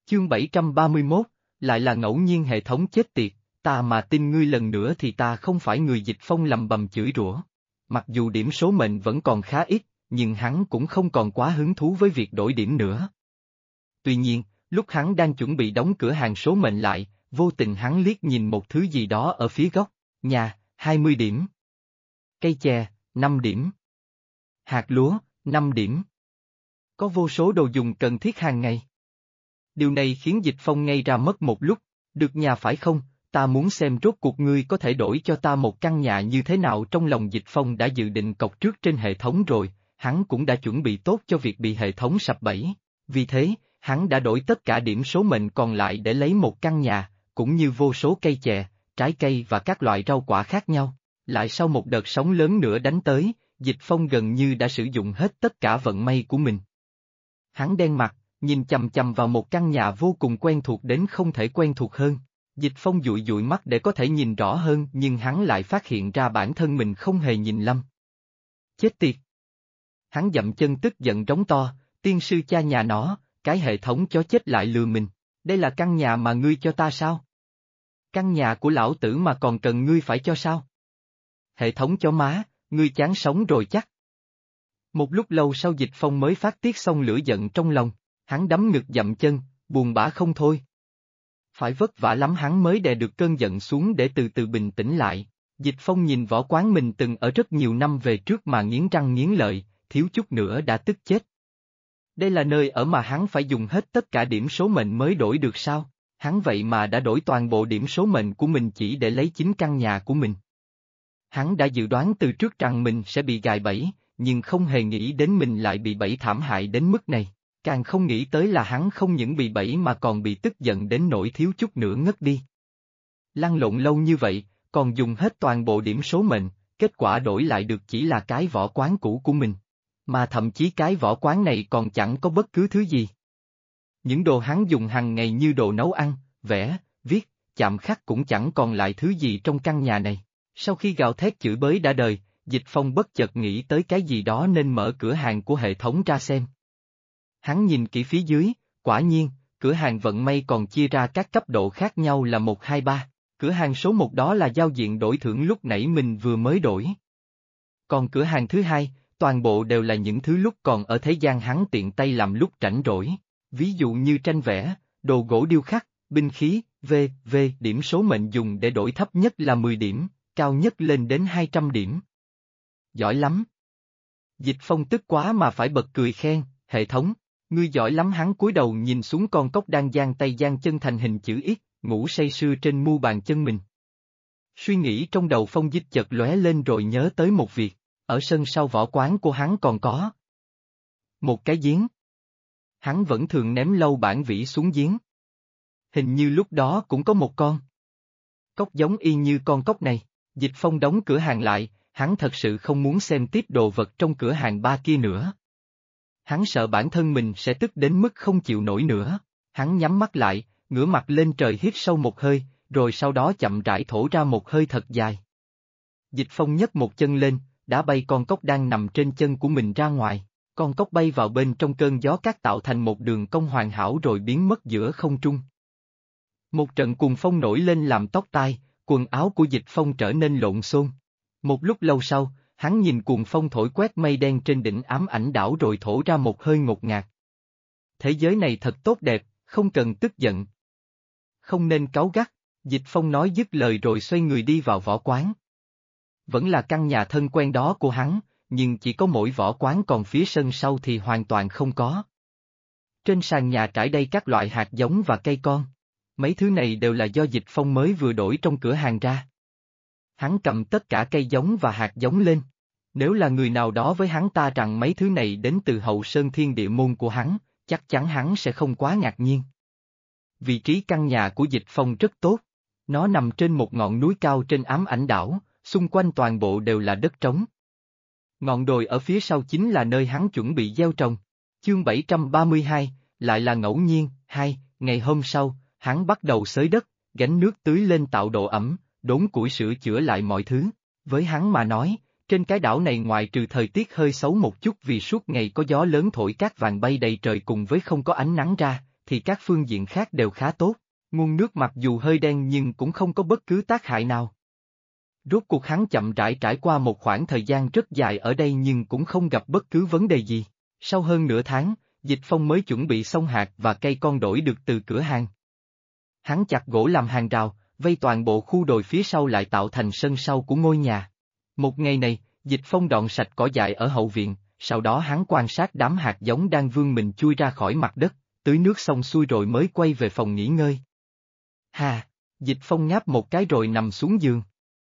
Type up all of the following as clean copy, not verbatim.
Chương 731, lại là ngẫu nhiên hệ thống chết tiệt, ta mà tin ngươi lần nữa thì ta không phải người. Dịch Phong lầm bầm chửi rủa. Mặc dù điểm số mệnh vẫn còn khá ít, nhưng hắn cũng không còn quá hứng thú với việc đổi điểm nữa. Tuy nhiên, lúc hắn đang chuẩn bị đóng cửa hàng số mệnh lại, vô tình hắn liếc nhìn một thứ gì đó ở phía góc nhà, 20 điểm. Cây chè, 5 điểm. Hạt lúa, 5 điểm. Có vô số đồ dùng cần thiết hàng ngày. Điều này khiến Dịch Phong ngây ra mất một lúc. Được nhà phải không, ta muốn xem rốt cuộc ngươi có thể đổi cho ta một căn nhà như thế nào. Trong lòng Dịch Phong đã dự định cọc trước trên hệ thống rồi, hắn cũng đã chuẩn bị tốt cho việc bị hệ thống sập bẫy. Vì thế, hắn đã đổi tất cả điểm số mệnh còn lại để lấy một căn nhà, cũng như vô số cây chè, trái cây và các loại rau quả khác nhau. Lại sau một đợt sóng lớn nữa đánh tới, Dịch Phong gần như đã sử dụng hết tất cả vận may của mình. Hắn đen mặt, nhìn chằm chằm vào một căn nhà vô cùng quen thuộc đến không thể quen thuộc hơn. Dịch Phong dụi dụi mắt để có thể nhìn rõ hơn, nhưng hắn lại phát hiện ra bản thân mình không hề nhìn lầm. Chết tiệt! Hắn dậm chân tức giận rống to, tiên sư cha nhà nó, cái hệ thống chó chết lại lừa mình. Đây là căn nhà mà ngươi cho ta sao? Căn nhà của lão tử mà còn cần ngươi phải cho sao? Hệ thống chó má, ngươi chán sống rồi chắc. Một lúc lâu sau Dịch Phong mới phát tiết xong lửa giận trong lòng, hắn đấm ngực dậm chân, buồn bã không thôi. Phải vất vả lắm hắn mới đè được cơn giận xuống để từ từ bình tĩnh lại. Dịch Phong nhìn võ quán mình từng ở rất nhiều năm về trước mà nghiến răng nghiến lợi, thiếu chút nữa đã tức chết. Đây là nơi ở mà hắn phải dùng hết tất cả điểm số mệnh mới đổi được sao? Hắn vậy mà đã đổi toàn bộ điểm số mệnh của mình chỉ để lấy chính căn nhà của mình. Hắn đã dự đoán từ trước rằng mình sẽ bị gài bẫy, nhưng không hề nghĩ đến mình lại bị bẫy thảm hại đến mức này. Càng không nghĩ tới là hắn không những bị bẫy mà còn bị tức giận đến nỗi thiếu chút nữa ngất đi. Lăn lộn lâu như vậy, còn dùng hết toàn bộ điểm số mệnh, kết quả đổi lại được chỉ là cái võ quán cũ của mình. Mà thậm chí cái võ quán này còn chẳng có bất cứ thứ gì. Những đồ hắn dùng hàng ngày như đồ nấu ăn, vẽ, viết, chạm khắc cũng chẳng còn lại thứ gì trong căn nhà này. Sau khi gào thét chửi bới đã đời, Dịch Phong bất chợt nghĩ tới cái gì đó nên mở cửa hàng của hệ thống ra xem. Hắn nhìn kỹ phía dưới, quả nhiên, cửa hàng vận may còn chia ra các cấp độ khác nhau là 1, 2, 3. Cửa hàng số 1 đó là giao diện đổi thưởng lúc nãy mình vừa mới đổi. Còn cửa hàng thứ 2, toàn bộ đều là những thứ lúc còn ở thế gian hắn tiện tay làm lúc rảnh rỗi. Ví dụ như tranh vẽ, đồ gỗ điêu khắc, binh khí, v.v. Điểm số mệnh dùng để đổi thấp nhất là 10 điểm, cao nhất lên đến 200 điểm. Giỏi lắm! Dịch Phong tức quá mà phải bật cười khen, hệ thống, ngươi giỏi lắm. Hắn cúi đầu nhìn xuống con cóc đang giang tay giang chân thành hình chữ X, ngủ say sưa trên mu bàn chân mình. Suy nghĩ trong đầu Phong Dịch chợt lóe lên rồi nhớ tới một việc, ở sân sau võ quán của hắn còn có một cái giếng. Hắn vẫn thường ném lâu bản vĩ xuống giếng. Hình như lúc đó cũng có một con cóc giống y như con cóc này. Dịch Phong đóng cửa hàng lại, hắn thật sự không muốn xem tiếp đồ vật trong cửa hàng ba kia nữa. Hắn sợ bản thân mình sẽ tức đến mức không chịu nổi nữa. Hắn nhắm mắt lại, ngửa mặt lên trời hít sâu một hơi, rồi sau đó chậm rãi thổ ra một hơi thật dài. Dịch Phong nhấc một chân lên, đá bay con cóc đang nằm trên chân của mình ra ngoài. Con cóc bay vào bên trong cơn gió cát tạo thành một đường cong hoàn hảo rồi biến mất giữa không trung. Một trận cuồng phong nổi lên làm tóc tai, quần áo của Dịch Phong trở nên lộn xộn. Một lúc lâu sau, hắn nhìn cuồng phong thổi quét mây đen trên đỉnh ám ảnh đảo rồi thổ ra một hơi ngột ngạt. Thế giới này thật tốt đẹp, không cần tức giận. Không nên cáu gắt, Dịch Phong nói dứt lời rồi xoay người đi vào võ quán. Vẫn là căn nhà thân quen đó của hắn, nhưng chỉ có mỗi võ quán còn phía sân sau thì hoàn toàn không có. Trên sàn nhà trải đầy các loại hạt giống và cây con. Mấy thứ này đều là do Dịch Phong mới vừa đổi trong cửa hàng ra. Hắn cầm tất cả cây giống và hạt giống lên. Nếu là người nào đó với hắn ta rằng mấy thứ này đến từ hậu sơn thiên địa môn của hắn, chắc chắn hắn sẽ không quá ngạc nhiên. Vị trí căn nhà của Dịch Phong rất tốt. Nó nằm trên một ngọn núi cao trên ám ảnh đảo, xung quanh toàn bộ đều là đất trống. Ngọn đồi ở phía sau chính là nơi hắn chuẩn bị gieo trồng. Chương 732, lại là ngẫu nhiên. Ngày hôm sau, hắn bắt đầu xới đất, gánh nước tưới lên tạo độ ẩm, đốn củi sửa chữa lại mọi thứ. Với hắn mà nói, trên cái đảo này ngoại trừ thời tiết hơi xấu một chút vì suốt ngày có gió lớn thổi cát vàng bay đầy trời cùng với không có ánh nắng ra, thì các phương diện khác đều khá tốt. Nguồn nước mặc dù hơi đen nhưng cũng không có bất cứ tác hại nào. Rốt cuộc hắn chậm rãi trải qua một khoảng thời gian rất dài ở đây nhưng cũng không gặp bất cứ vấn đề gì. Sau hơn nửa tháng, Dịch Phong mới chuẩn bị xong hạt và cây con đổi được từ cửa hàng. Hắn chặt gỗ làm hàng rào, vây toàn bộ khu đồi phía sau lại tạo thành sân sau của ngôi nhà. Một ngày này, Dịch Phong dọn sạch cỏ dại ở hậu viện, sau đó hắn quan sát đám hạt giống đang vươn mình chui ra khỏi mặt đất, tưới nước xong xuôi rồi mới quay về phòng nghỉ ngơi. Hà, Dịch Phong ngáp một cái rồi nằm xuống giường.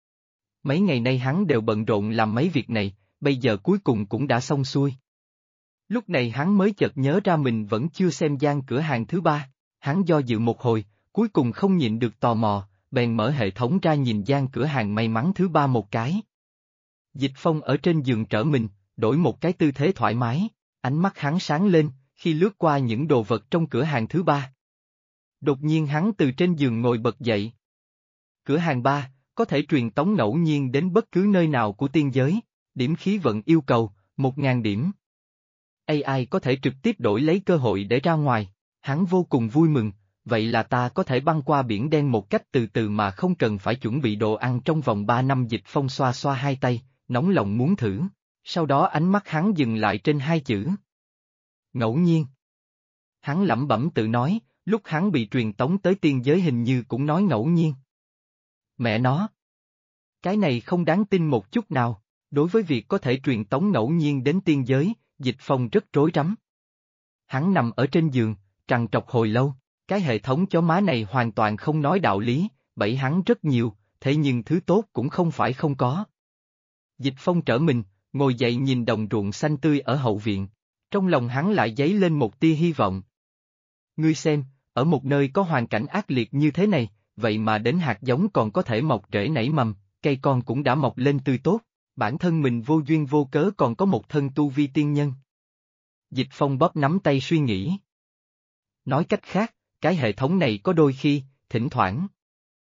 Mấy ngày nay hắn đều bận rộn làm mấy việc này, bây giờ cuối cùng cũng đã xong xuôi. Lúc này hắn mới chợt nhớ ra mình vẫn chưa xem gian cửa hàng thứ ba, hắn do dự một hồi, cuối cùng không nhịn được tò mò, bèn mở hệ thống ra nhìn gian cửa hàng may mắn thứ ba một cái. Dịch Phong ở trên giường trở mình, đổi một cái tư thế thoải mái, ánh mắt hắn sáng lên, khi lướt qua những đồ vật trong cửa hàng thứ ba. Đột nhiên hắn từ trên giường ngồi bật dậy. Cửa hàng 3, có thể truyền tống ngẫu nhiên đến bất cứ nơi nào của tiên giới, điểm khí vận yêu cầu, 1000 điểm. AI có thể trực tiếp đổi lấy cơ hội để ra ngoài, hắn vô cùng vui mừng, vậy là ta có thể băng qua biển đen một cách từ từ mà không cần phải chuẩn bị đồ ăn trong vòng 3 năm. Dịch Phong xoa xoa hai tay, nóng lòng muốn thử, sau đó ánh mắt hắn dừng lại trên hai chữ. Ngẫu nhiên. Hắn lẩm bẩm tự nói, lúc hắn bị truyền tống tới tiên giới hình như cũng nói ngẫu nhiên. Mẹ nó! Cái này không đáng tin một chút nào, đối với việc có thể truyền tống ngẫu nhiên đến tiên giới, Dịch Phong rất rối rắm. Hắn nằm ở trên giường, trằn trọc hồi lâu, cái hệ thống chó má này hoàn toàn không nói đạo lý, bẫy hắn rất nhiều, thế nhưng thứ tốt cũng không phải không có. Dịch Phong trở mình, ngồi dậy nhìn đồng ruộng xanh tươi ở hậu viện, trong lòng hắn lại dấy lên một tia hy vọng. Ngươi xem, ở một nơi có hoàn cảnh ác liệt như thế này, vậy mà đến hạt giống còn có thể mọc rễ nảy mầm, cây con cũng đã mọc lên tươi tốt, bản thân mình vô duyên vô cớ còn có một thân tu vi tiên nhân. Dịch Phong bóp nắm tay suy nghĩ. Nói cách khác, cái hệ thống này có đôi khi, thỉnh thoảng.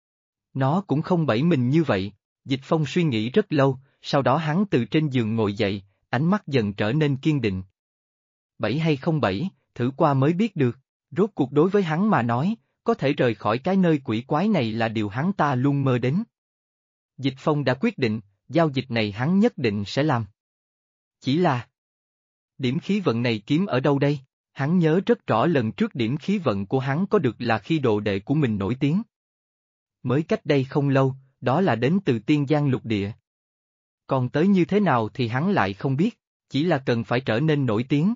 Nó cũng không bẫy mình như vậy, Dịch Phong suy nghĩ rất lâu, sau đó hắn từ trên giường ngồi dậy, ánh mắt dần trở nên kiên định. Bẫy hay không bẫy, thử qua mới biết được, rốt cuộc đối với hắn mà nói, có thể rời khỏi cái nơi quỷ quái này là điều hắn ta luôn mơ đến. Dịch Phong đã quyết định, giao dịch này hắn nhất định sẽ làm. Chỉ là... Điểm khí vận này kiếm ở đâu đây? Hắn nhớ rất rõ lần trước điểm khí vận của hắn có được là khi đồ đệ của mình nổi tiếng. Mới cách đây không lâu, đó là đến từ tiên giang lục địa. Còn tới như thế nào thì hắn lại không biết, chỉ là cần phải trở nên nổi tiếng.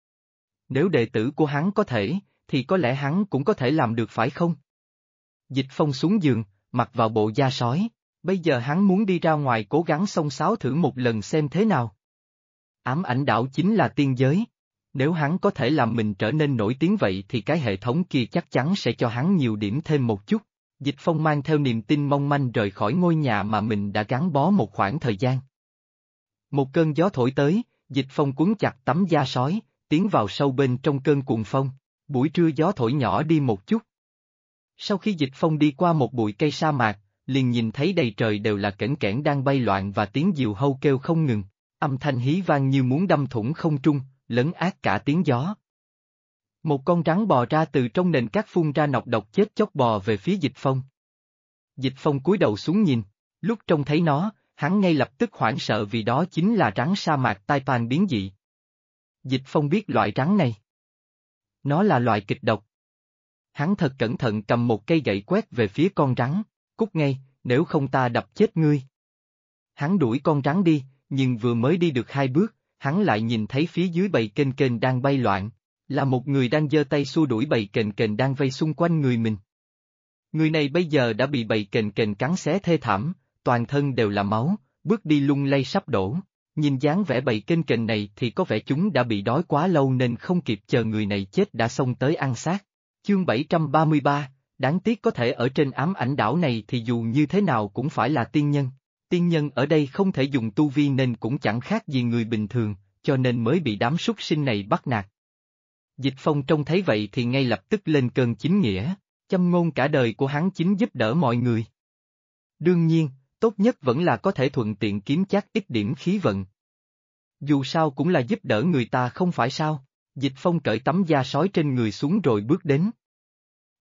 Nếu đệ tử của hắn có thể, thì có lẽ hắn cũng có thể làm được phải không? Dịch Phong xuống giường, mặc vào bộ da sói, bây giờ hắn muốn đi ra ngoài cố gắng xông xáo thử một lần xem thế nào. Ám ảnh đảo chính là tiên giới. Nếu hắn có thể làm mình trở nên nổi tiếng vậy thì cái hệ thống kia chắc chắn sẽ cho hắn nhiều điểm thêm một chút. Dịch Phong mang theo niềm tin mong manh rời khỏi ngôi nhà mà mình đã gắn bó một khoảng thời gian. Một cơn gió thổi tới, Dịch Phong quấn chặt tấm da sói, tiến vào sâu bên trong cơn cuồng phong. Buổi trưa gió thổi nhỏ đi một chút. Sau khi Dịch Phong đi qua một bụi cây sa mạc, liền nhìn thấy đầy trời đều là kẽn kẽn đang bay loạn và tiếng diều hâu kêu không ngừng. Âm thanh hí vang như muốn đâm thủng không trung, lấn át cả tiếng gió. Một con rắn bò ra từ trong nền cát phun ra nọc độc chết chóc bò về phía Dịch Phong. Dịch Phong cúi đầu xuống nhìn, lúc trông thấy nó, hắn ngay lập tức hoảng sợ vì đó chính là rắn sa mạc tai pan biến dị. Dịch Phong biết loại rắn này. Nó là loại kịch độc. Hắn thật cẩn thận cầm một cây gậy quét về phía con rắn, cút ngay, nếu không ta đập chết ngươi. Hắn đuổi con rắn đi, nhưng vừa mới đi được 2 bước, hắn lại nhìn thấy phía dưới bầy kền kền đang bay loạn, là một người đang giơ tay xua đuổi bầy kền kền đang vây xung quanh người mình. Người này bây giờ đã bị bầy kền kền cắn xé thê thảm, toàn thân đều là máu, bước đi lung lay sắp đổ. Nhìn dáng vẻ bầy kền kền này thì có vẻ chúng đã bị đói quá lâu nên không kịp chờ người này chết đã xông tới ăn xác. Chương 733, đáng tiếc có thể ở trên ám ảnh đảo này thì dù như thế nào cũng phải là tiên nhân. Tiên nhân ở đây không thể dùng tu vi nên cũng chẳng khác gì người bình thường, cho nên mới bị đám súc sinh này bắt nạt. Dịch Phong trông thấy vậy thì ngay lập tức lên cơn chính nghĩa, châm ngôn cả đời của hắn chính giúp đỡ mọi người. Đương nhiên, tốt nhất vẫn là có thể thuận tiện kiếm chắc ít điểm khí vận. Dù sao cũng là giúp đỡ người ta không phải sao, Dịch Phong cởi tấm da sói trên người xuống rồi bước đến.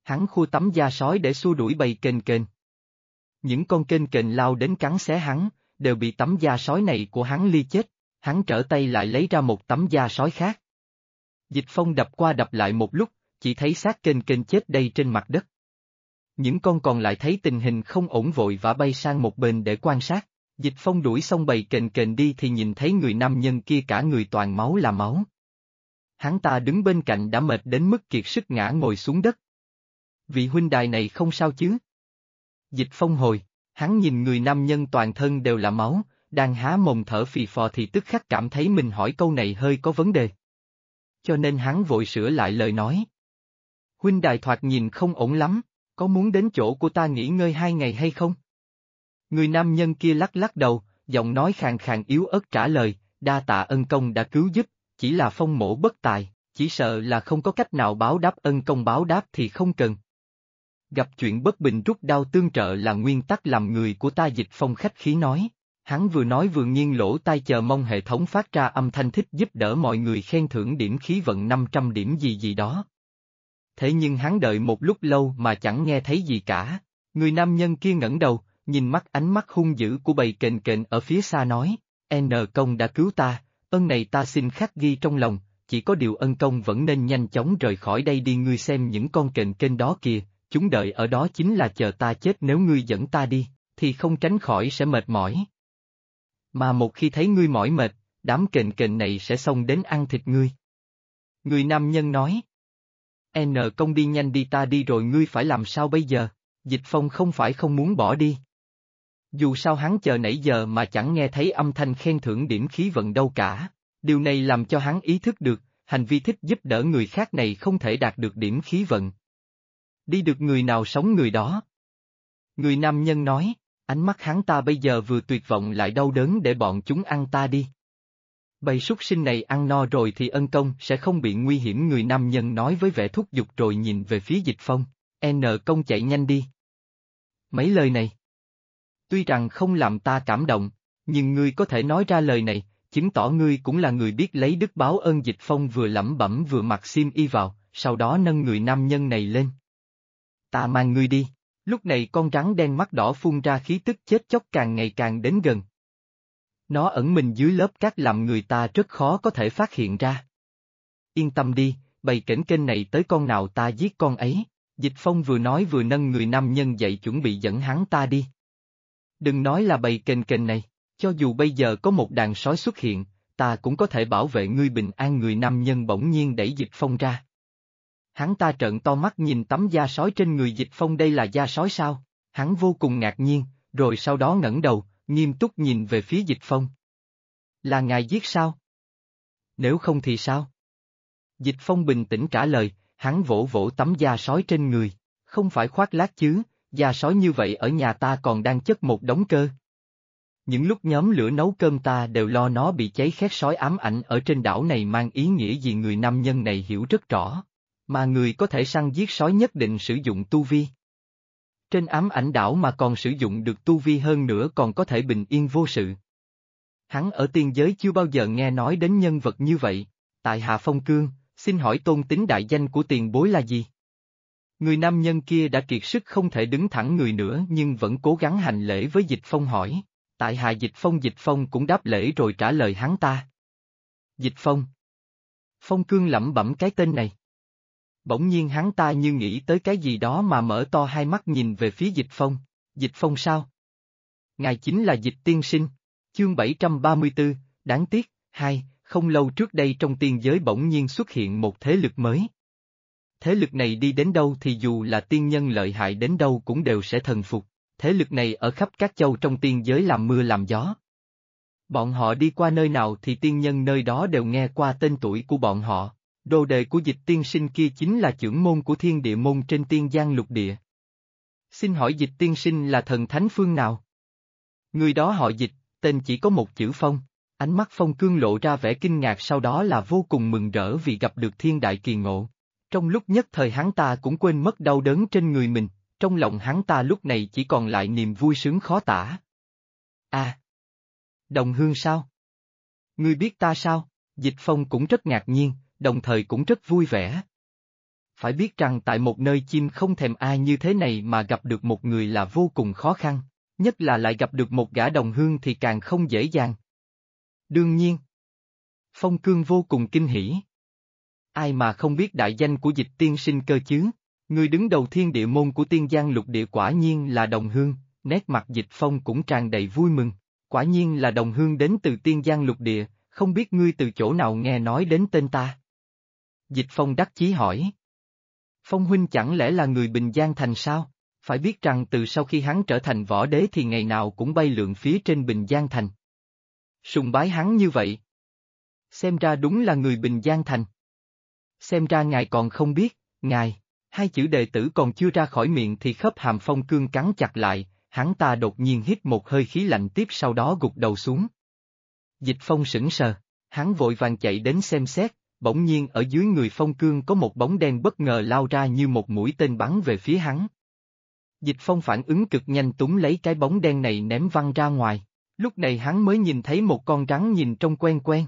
Hắn khua tấm da sói để xua đuổi bầy kền kền. Những con kền kền lao đến cắn xé hắn, đều bị tấm da sói này của hắn ly chết. Hắn trở tay lại lấy ra một tấm da sói khác. Dịch Phong đập qua đập lại một lúc, chỉ thấy xác kền kền chết đây trên mặt đất. Những con còn lại thấy tình hình không ổn vội vã bay sang một bên để quan sát. Dịch Phong đuổi xong bầy kền kền đi thì nhìn thấy người nam nhân kia cả người toàn máu là máu. Hắn ta đứng bên cạnh đã mệt đến mức kiệt sức ngã ngồi xuống đất. Vị huynh đài này không sao chứ? Dịch Phong hồi, hắn nhìn người nam nhân toàn thân đều là máu, đang há mồm thở phì phò thì tức khắc cảm thấy mình hỏi câu này hơi có vấn đề. Cho nên hắn vội sửa lại lời nói. Huynh đài thoạt nhìn không ổn lắm, có muốn đến chỗ của ta nghỉ ngơi 2 ngày hay không? Người nam nhân kia lắc lắc đầu, giọng nói khàn khàn yếu ớt trả lời, đa tạ ân công đã cứu giúp, chỉ là Phong mỗ bất tài, chỉ sợ là không có cách nào báo đáp ân công báo đáp thì không cần. Gặp chuyện bất bình rút đao tương trợ là nguyên tắc làm người của ta. Dịch Phong khách khí nói. Hắn vừa nói vừa nghiêng lỗ tai chờ mong hệ thống phát ra âm thanh thích giúp đỡ mọi người khen thưởng điểm khí vận 500 điểm gì gì đó. Thế nhưng hắn đợi một lúc lâu mà chẳng nghe thấy gì cả. Người nam nhân kia ngẩng đầu, nhìn ánh mắt hung dữ của bầy kền kền ở phía xa nói, N công đã cứu ta, ân này ta xin khắc ghi trong lòng, chỉ có điều ân công vẫn nên nhanh chóng rời khỏi đây đi. Ngươi xem những con kền kền đó kìa, chúng đợi ở đó chính là chờ ta chết. Nếu ngươi dẫn ta đi, thì không tránh khỏi sẽ mệt mỏi. Mà một khi thấy ngươi mỏi mệt, đám kền kền này sẽ xông đến ăn thịt ngươi. Người nam nhân nói. N công đi nhanh đi, ta đi rồi ngươi phải làm sao bây giờ? Dịch Phong không phải không muốn bỏ đi. Dù sao hắn chờ nãy giờ mà chẳng nghe thấy âm thanh khen thưởng điểm khí vận đâu cả. Điều này làm cho hắn ý thức được, hành vi thích giúp đỡ người khác này không thể đạt được điểm khí vận. Đi được người nào sống người đó. Người nam nhân nói, ánh mắt hắn ta bây giờ vừa tuyệt vọng lại đau đớn, để bọn chúng ăn ta đi. Bầy súc sinh này ăn no rồi thì ân công sẽ không bị nguy hiểm. Người nam nhân nói với vẻ thúc giục rồi nhìn về phía Dịch Phong, N công chạy nhanh đi. Mấy lời này, tuy rằng không làm ta cảm động, nhưng ngươi có thể nói ra lời này, chứng tỏ ngươi cũng là người biết lấy đức báo ơn. Dịch Phong vừa lẩm bẩm vừa mặc xiêm y vào, sau đó nâng người nam nhân này lên. Ta mang ngươi đi. Lúc này con rắn đen mắt đỏ phun ra khí tức chết chóc càng ngày càng đến gần. Nó ẩn mình dưới lớp cát làm người ta rất khó có thể phát hiện ra. Yên tâm đi, bầy kểnh kênh này tới con nào ta giết con ấy. Dịch Phong vừa nói vừa nâng người nam nhân dậy chuẩn bị dẫn hắn ta đi. Đừng nói là bầy kênh kênh này, cho dù bây giờ có một đàn sói xuất hiện, ta cũng có thể bảo vệ ngươi bình an. Người nam nhân bỗng nhiên đẩy Dịch Phong ra. Hắn ta trợn to mắt nhìn tấm da sói trên người Dịch Phong. Đây là da sói sao? Hắn vô cùng ngạc nhiên, rồi sau đó ngẩng đầu, nghiêm túc nhìn về phía Dịch Phong. Là ngài giết sao? Nếu không thì sao? Dịch Phong bình tĩnh trả lời, hắn vỗ vỗ tấm da sói trên người, không phải khoác lác chứ, da sói như vậy ở nhà ta còn đang chất một đống cơ. Những lúc nhóm lửa nấu cơm ta đều lo nó bị cháy khét. Sói ám ảnh ở trên đảo này mang ý nghĩa gì người nam nhân này hiểu rất rõ. Mà người có thể săn giết sói nhất định sử dụng tu vi. Trên ám ảnh đảo mà còn sử dụng được tu vi hơn nữa còn có thể bình yên vô sự. Hắn ở tiên giới chưa bao giờ nghe nói đến nhân vật như vậy. Tại Hạ Phong Cương, xin hỏi tôn tính đại danh của tiền bối là gì? Người nam nhân kia đã kiệt sức không thể đứng thẳng người nữa nhưng vẫn cố gắng hành lễ với Dịch Phong hỏi. Tại Hạ Dịch Phong. Dịch Phong cũng đáp lễ rồi trả lời hắn ta. Dịch Phong. Phong Cương lẩm bẩm cái tên này. Bỗng nhiên hắn ta như nghĩ tới cái gì đó mà mở to hai mắt nhìn về phía Dịch Phong. Dịch Phong sao? Ngài chính là Dịch tiên sinh. Chương 734, đáng tiếc, 2, không lâu trước đây trong tiên giới bỗng nhiên xuất hiện một thế lực mới. Thế lực này đi đến đâu thì dù là tiên nhân lợi hại đến đâu cũng đều sẽ thần phục. Thế lực này ở khắp các châu trong tiên giới làm mưa làm gió. Bọn họ đi qua nơi nào thì tiên nhân nơi đó đều nghe qua tên tuổi của bọn họ. Đồ đệ của Dịch tiên sinh kia chính là chưởng môn của Thiên Địa môn trên tiên giang lục địa. Xin hỏi Dịch tiên sinh là thần thánh phương nào? Người đó họ Dịch, tên chỉ có một chữ Phong. Ánh mắt Phong Cương lộ ra vẻ kinh ngạc, sau đó là vô cùng mừng rỡ vì gặp được thiên đại kỳ ngộ. Trong lúc nhất thời hắn ta cũng quên mất đau đớn trên người mình, trong lòng hắn ta lúc này chỉ còn lại niềm vui sướng khó tả. À! Đồng hương sao? Ngươi biết ta sao? Dịch Phong cũng rất ngạc nhiên, đồng thời cũng rất vui vẻ. Phải biết rằng tại một nơi chim không thèm ai như thế này mà gặp được một người là vô cùng khó khăn, nhất là lại gặp được một gã đồng hương thì càng không dễ dàng. Đương nhiên, Phong Cương vô cùng kinh hỉ. Ai mà không biết đại danh của Dịch tiên sinh cơ chứ? Người đứng đầu thiên địa môn của Tiên Giang lục địa quả nhiên là đồng hương, nét mặt Dịch Phong cũng tràn đầy vui mừng. Quả nhiên là đồng hương đến từ Tiên Giang lục địa, không biết ngươi từ chỗ nào nghe nói đến tên ta? Dịch Phong đắc chí hỏi. Phong huynh chẳng lẽ là người Bình Giang Thành sao? Phải biết rằng từ sau khi hắn trở thành võ đế thì ngày nào cũng bay lượn phía trên Bình Giang Thành. Sùng bái hắn như vậy. Xem ra đúng là người Bình Giang Thành. Xem ra ngài còn không biết, ngài, hai chữ đệ tử còn chưa ra khỏi miệng thì khớp hàm Phong Cương cắn chặt lại, hắn ta đột nhiên hít một hơi khí lạnh tiếp sau đó gục đầu xuống. Dịch Phong sững sờ, hắn vội vàng chạy đến xem xét, bỗng nhiên ở dưới người Phong Cương có một bóng đen bất ngờ lao ra như một mũi tên bắn về phía hắn. Dịch Phong phản ứng cực nhanh túm lấy cái bóng đen này ném văng ra ngoài, lúc này hắn mới nhìn thấy một con rắn nhìn trông quen quen.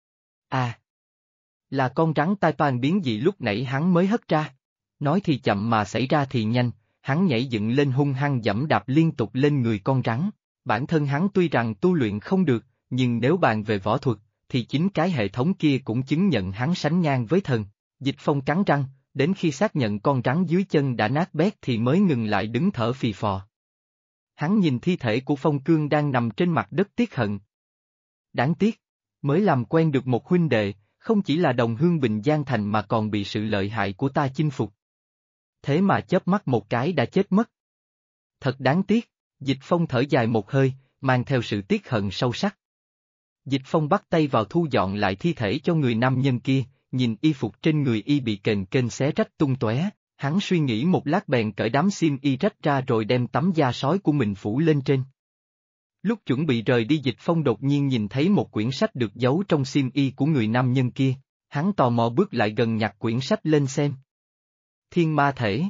À! Là con rắn tai pan biến dị lúc nãy hắn mới hất ra. Nói thì chậm mà xảy ra thì nhanh, hắn nhảy dựng lên hung hăng giẫm đạp liên tục lên người con rắn. Bản thân hắn tuy rằng tu luyện không được, nhưng nếu bàn về võ thuật, thì chính cái hệ thống kia cũng chứng nhận hắn sánh ngang với thần. Dịch Phong cắn răng, đến khi xác nhận con rắn dưới chân đã nát bét thì mới ngừng lại đứng thở phì phò. Hắn nhìn thi thể của Phong Cương đang nằm trên mặt đất tiếc hận. Đáng tiếc, mới làm quen được một huynh đệ, không chỉ là đồng hương Bình Giang Thành mà còn bị sự lợi hại của ta chinh phục. Thế mà chớp mắt một cái đã chết mất. Thật đáng tiếc, Dịch Phong thở dài một hơi, mang theo sự tiếc hận sâu sắc. Dịch Phong bắt tay vào thu dọn lại thi thể cho người nam nhân kia, nhìn y phục trên người y bị kềnh kênh xé rách tung tóe, hắn suy nghĩ một lát bèn cởi đám xiêm y rách ra rồi đem tấm da sói của mình phủ lên trên. Lúc chuẩn bị rời đi Dịch Phong đột nhiên nhìn thấy một quyển sách được giấu trong xiêm y của người nam nhân kia, hắn tò mò bước lại gần nhặt quyển sách lên xem. Thiên ma thể.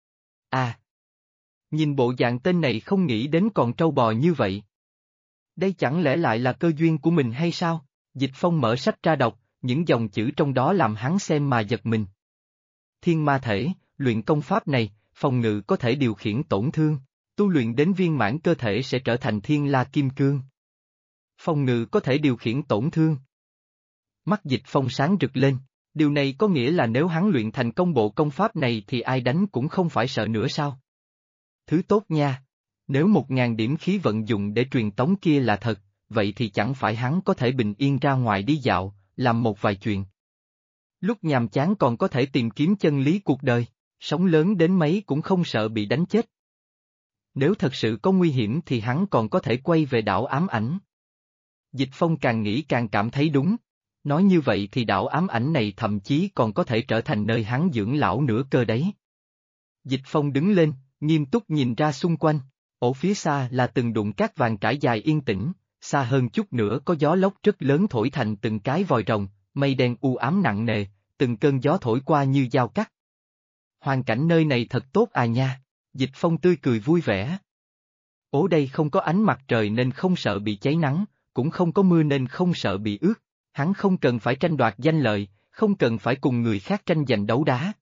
À! Nhìn bộ dạng tên này không nghĩ đến còn trâu bò như vậy. Đây chẳng lẽ lại là cơ duyên của mình hay sao? Dịch Phong mở sách ra đọc, những dòng chữ trong đó làm hắn xem mà giật mình. Thiên ma thể, luyện công pháp này, phòng ngự có thể điều khiển tổn thương, tu luyện đến viên mãn cơ thể sẽ trở thành thiên la kim cương. Phòng ngự có thể điều khiển tổn thương. Mắt Dịch Phong sáng rực lên, điều này có nghĩa là nếu hắn luyện thành công bộ công pháp này thì ai đánh cũng không phải sợ nữa sao? Thứ tốt nha, nếu 1000 điểm khí vận dụng để truyền tống kia là thật, vậy thì chẳng phải hắn có thể bình yên ra ngoài đi dạo, làm một vài chuyện. Lúc nhàm chán còn có thể tìm kiếm chân lý cuộc đời, sống lớn đến mấy cũng không sợ bị đánh chết. Nếu thật sự có nguy hiểm thì hắn còn có thể quay về đảo ám ảnh. Dịch Phong càng nghĩ càng cảm thấy đúng. Nói như vậy thì đảo ám ảnh này thậm chí còn có thể trở thành nơi hắn dưỡng lão nữa cơ đấy. Dịch Phong đứng lên, nghiêm túc nhìn ra xung quanh, ở phía xa là từng đụng cát vàng trải dài yên tĩnh, xa hơn chút nữa có gió lốc rất lớn thổi thành từng cái vòi rồng, mây đen u ám nặng nề, từng cơn gió thổi qua như dao cắt. Hoàn cảnh nơi này thật tốt à nha, Dịch Phong tươi cười vui vẻ. Ở đây không có ánh mặt trời nên không sợ bị cháy nắng, cũng không có mưa nên không sợ bị ướt. Hắn không cần phải tranh đoạt danh lợi, không cần phải cùng người khác tranh giành đấu đá.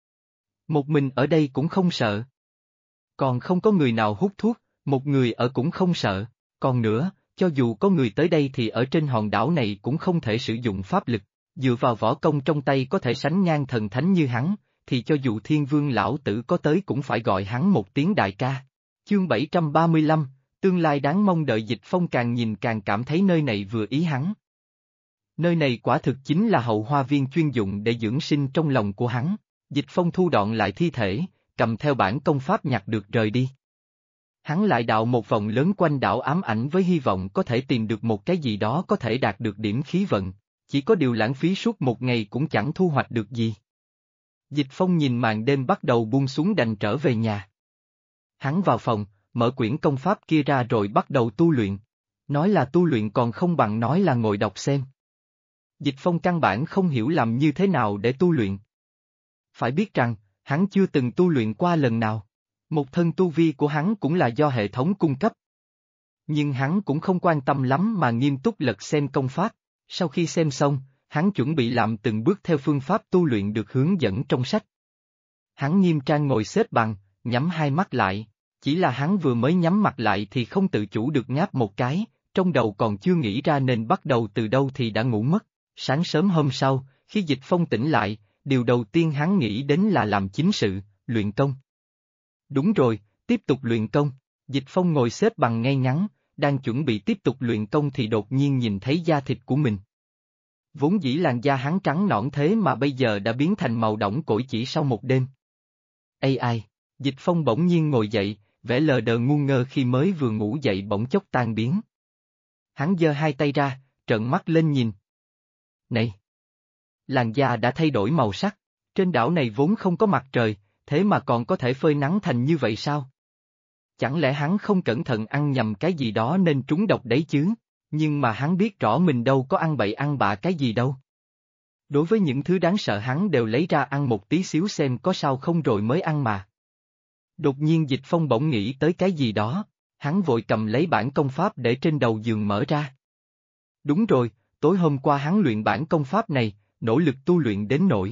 Một mình ở đây cũng không sợ. Còn không có người nào hút thuốc, một người ở cũng không sợ. Còn nữa, cho dù có người tới đây thì ở trên hòn đảo này cũng không thể sử dụng pháp lực, dựa vào võ công trong tay có thể sánh ngang thần thánh như hắn, thì cho dù Thiên Vương lão tử có tới cũng phải gọi hắn một tiếng đại ca. Chương 735, tương lai đáng mong đợi. Dịch Phong càng nhìn càng cảm thấy nơi này vừa ý hắn. Nơi này quả thực chính là hậu hoa viên chuyên dụng để dưỡng sinh trong lòng của hắn. Dịch Phong thu dọn lại thi thể, cầm theo bản công pháp nhặt được rời đi. Hắn lại đạo một vòng lớn quanh đảo ám ảnh với hy vọng có thể tìm được một cái gì đó có thể đạt được điểm khí vận, chỉ có điều lãng phí suốt một ngày cũng chẳng thu hoạch được gì. Dịch Phong nhìn màn đêm bắt đầu buông xuống đành trở về nhà. Hắn vào phòng, mở quyển công pháp kia ra rồi bắt đầu tu luyện. Nói là tu luyện còn không bằng nói là ngồi đọc xem. Dịch Phong căn bản không hiểu làm như thế nào để tu luyện. Phải biết rằng, hắn chưa từng tu luyện qua lần nào. Một thân tu vi của hắn cũng là do hệ thống cung cấp. Nhưng hắn cũng không quan tâm lắm mà nghiêm túc lật xem công pháp. Sau khi xem xong, hắn chuẩn bị làm từng bước theo phương pháp tu luyện được hướng dẫn trong sách. Hắn nghiêm trang ngồi xếp bằng, nhắm hai mắt lại. Chỉ là hắn vừa mới nhắm mặt lại thì không tự chủ được ngáp một cái, trong đầu còn chưa nghĩ ra nên bắt đầu từ đâu thì đã ngủ mất. Sáng sớm hôm sau, khi Dịch Phong tỉnh lại, điều đầu tiên hắn nghĩ đến là làm chính sự, luyện công. Đúng rồi, tiếp tục luyện công. Dịch Phong ngồi xếp bằng ngay ngắn, đang chuẩn bị tiếp tục luyện công thì đột nhiên nhìn thấy da thịt của mình. Vốn dĩ làn da hắn trắng nõn thế mà bây giờ đã biến thành màu đỏng cỗi chỉ sau một đêm. Ây ai, Dịch Phong bỗng nhiên ngồi dậy, vẻ lờ đờ ngu ngơ khi mới vừa ngủ dậy bỗng chốc tan biến. Hắn giơ hai tay ra, trợn mắt lên nhìn. Này! Làn da đã thay đổi màu sắc, trên đảo này vốn không có mặt trời, thế mà còn có thể phơi nắng thành như vậy sao? Chẳng lẽ hắn không cẩn thận ăn nhầm cái gì đó nên trúng độc đấy chứ? Nhưng mà hắn biết rõ mình đâu có ăn bậy ăn bạ cái gì đâu. Đối với những thứ đáng sợ hắn đều lấy ra ăn một tí xíu xem có sao không rồi mới ăn mà. Đột nhiên Dịch Phong bỗng nghĩ tới cái gì đó, hắn vội cầm lấy bản công pháp để trên đầu giường mở ra. Đúng rồi, tối hôm qua hắn luyện bản công pháp này, nỗ lực tu luyện đến nỗi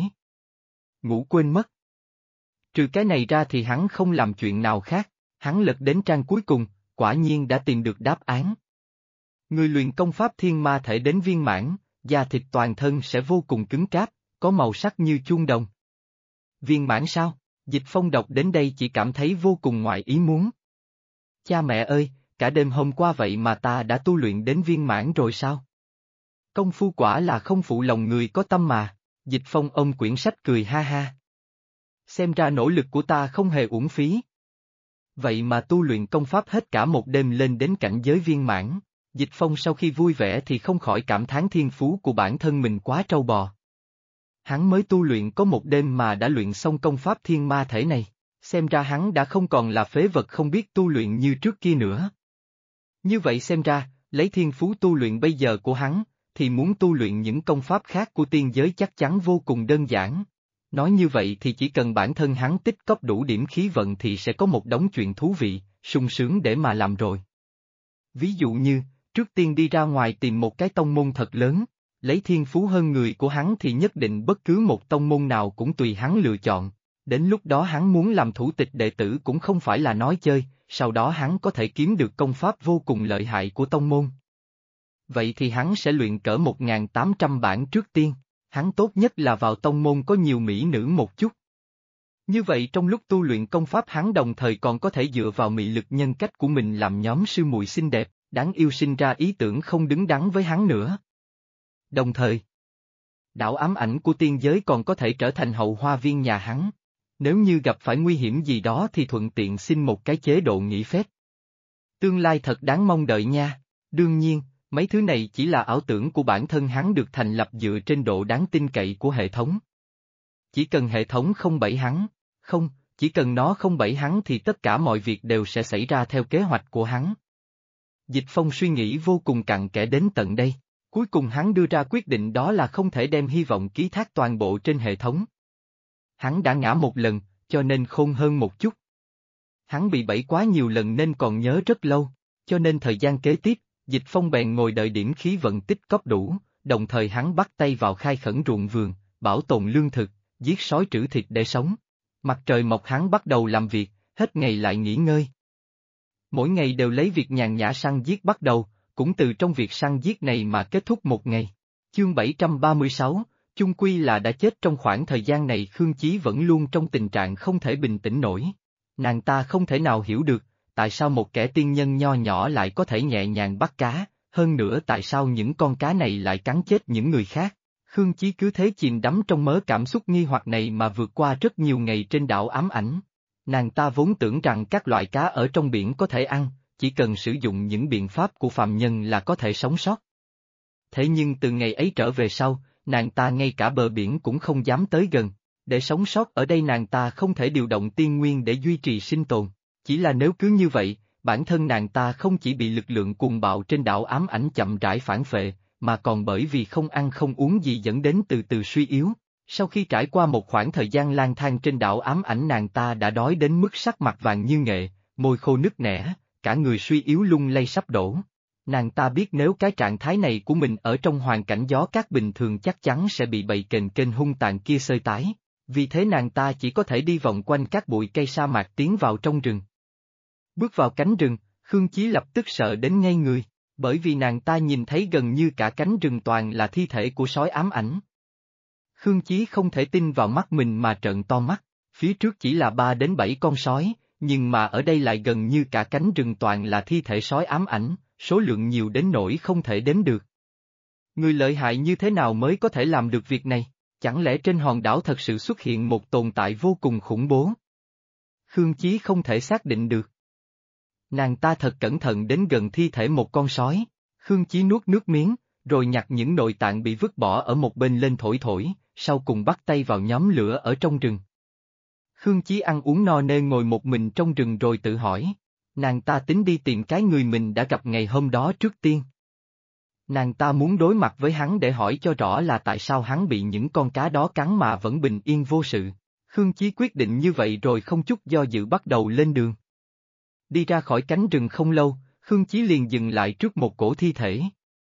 ngủ quên mất. Trừ cái này ra thì hắn không làm chuyện nào khác, hắn lật đến trang cuối cùng, quả nhiên đã tìm được đáp án. Người luyện công pháp thiên ma thể đến viên mãn, da thịt toàn thân sẽ vô cùng cứng cáp, có màu sắc như chuông đồng. Viên mãn sao? Dịch Phong đọc đến đây chỉ cảm thấy vô cùng ngoại ý muốn. Cha mẹ ơi, cả đêm hôm qua vậy mà ta đã tu luyện đến viên mãn rồi sao? Công phu quả là không phụ lòng người có tâm mà. Dịch Phong ôm quyển sách cười ha ha. Xem ra nỗ lực của ta không hề uổng phí. Vậy mà tu luyện công pháp hết cả một đêm lên đến cảnh giới viên mãn. Dịch Phong sau khi vui vẻ thì không khỏi cảm thán thiên phú của bản thân mình quá trâu bò. Hắn mới tu luyện có một đêm mà đã luyện xong công pháp thiên ma thể này, xem ra hắn đã không còn là phế vật không biết tu luyện như trước kia nữa. Như vậy xem ra, lấy thiên phú tu luyện bây giờ của hắn, thì muốn tu luyện những công pháp khác của tiên giới chắc chắn vô cùng đơn giản. Nói như vậy thì chỉ cần bản thân hắn tích cóp đủ điểm khí vận thì sẽ có một đống chuyện thú vị, sung sướng để mà làm rồi. Ví dụ như, trước tiên đi ra ngoài tìm một cái tông môn thật lớn, lấy thiên phú hơn người của hắn thì nhất định bất cứ một tông môn nào cũng tùy hắn lựa chọn. Đến lúc đó hắn muốn làm thủ tịch đệ tử cũng không phải là nói chơi, sau đó hắn có thể kiếm được công pháp vô cùng lợi hại của tông môn. Vậy thì hắn sẽ luyện cỡ 1.800 bản trước tiên, hắn tốt nhất là vào tông môn có nhiều mỹ nữ một chút. Như vậy trong lúc tu luyện công pháp hắn đồng thời còn có thể dựa vào mị lực nhân cách của mình làm nhóm sư muội xinh đẹp, đáng yêu sinh ra ý tưởng không đứng đắn với hắn nữa. Đồng thời, đảo ám ảnh của tiên giới còn có thể trở thành hậu hoa viên nhà hắn. Nếu như gặp phải nguy hiểm gì đó thì thuận tiện xin một cái chế độ nghỉ phép. Tương lai thật đáng mong đợi nha. Đương nhiên, mấy thứ này chỉ là ảo tưởng của bản thân hắn được thành lập dựa trên độ đáng tin cậy của hệ thống. Chỉ cần hệ thống không bẫy hắn, chỉ cần nó không bẫy hắn thì tất cả mọi việc đều sẽ xảy ra theo kế hoạch của hắn. Dịch Phong suy nghĩ vô cùng cặn kẽ đến tận đây. Cuối cùng hắn đưa ra quyết định đó là không thể đem hy vọng ký thác toàn bộ trên hệ thống. Hắn đã ngã một lần, cho nên khôn hơn một chút. Hắn bị bẫy quá nhiều lần nên còn nhớ rất lâu, cho nên thời gian kế tiếp, Dịch Phong bèn ngồi đợi điểm khí vận tích cóp đủ, đồng thời hắn bắt tay vào khai khẩn ruộng vườn, bảo tồn lương thực, giết sói trữ thịt để sống. Mặt trời mọc hắn bắt đầu làm việc, hết ngày lại nghỉ ngơi. Mỗi ngày đều lấy việc nhàn nhã săn giết bắt đầu, cũng từ trong việc săn giết này mà kết thúc một ngày. Chương 736, chung quy là đã chết trong khoảng thời gian này Khương Chí vẫn luôn trong tình trạng không thể bình tĩnh nổi. Nàng ta không thể nào hiểu được, tại sao một kẻ tiên nhân nho nhỏ lại có thể nhẹ nhàng bắt cá, hơn nữa tại sao những con cá này lại cắn chết những người khác. Khương Chí cứ thế chìm đắm trong mớ cảm xúc nghi hoặc này mà vượt qua rất nhiều ngày trên đảo ám ảnh. Nàng ta vốn tưởng rằng các loại cá ở trong biển có thể ăn, chỉ cần sử dụng những biện pháp của phàm nhân là có thể sống sót. Thế nhưng từ ngày ấy trở về sau, nàng ta ngay cả bờ biển cũng không dám tới gần. Để sống sót ở đây nàng ta không thể điều động tiên nguyên để duy trì sinh tồn. Chỉ là nếu cứ như vậy, bản thân nàng ta không chỉ bị lực lượng cuồng bạo trên đảo ám ảnh chậm rãi phản phệ, mà còn bởi vì không ăn không uống gì dẫn đến từ từ suy yếu. Sau khi trải qua một khoảng thời gian lang thang trên đảo ám ảnh nàng ta đã đói đến mức sắc mặt vàng như nghệ, môi khô nứt nẻ, cả người suy yếu lung lay sắp đổ. Nàng ta biết nếu cái trạng thái này của mình ở trong hoàn cảnh gió cát bình thường chắc chắn sẽ bị bầy kình kênh hung tàn kia xơi tái. Vì thế nàng ta chỉ có thể đi vòng quanh các bụi cây sa mạc tiến vào trong rừng. Bước vào cánh rừng, Khương Chí lập tức sợ đến ngây người, bởi vì nàng ta nhìn thấy gần như cả cánh rừng toàn là thi thể của sói ám ảnh. Khương Chí không thể tin vào mắt mình mà trợn to mắt, phía trước chỉ là 3 đến 7 con sói, nhưng mà ở đây lại gần như cả cánh rừng toàn là thi thể sói ám ảnh, số lượng nhiều đến nỗi không thể đếm được. Người lợi hại như thế nào mới có thể làm được việc này? Chẳng lẽ trên hòn đảo thật sự xuất hiện một tồn tại vô cùng khủng bố? Khương Chí không thể xác định được. Nàng ta thật cẩn thận đến gần thi thể một con sói, Khương Chí nuốt nước miếng, rồi nhặt những nội tạng bị vứt bỏ ở một bên lên thổi thổi, sau cùng bắt tay vào nhóm lửa ở trong rừng. Khương Chí ăn uống no nê ngồi một mình trong rừng rồi tự hỏi, nàng ta tính đi tìm cái người mình đã gặp ngày hôm đó trước tiên. Nàng ta muốn đối mặt với hắn để hỏi cho rõ là tại sao hắn bị những con cá đó cắn mà vẫn bình yên vô sự. Khương Chí quyết định như vậy rồi không chút do dự bắt đầu lên đường. Đi ra khỏi cánh rừng không lâu, Khương Chí liền dừng lại trước một cổ thi thể.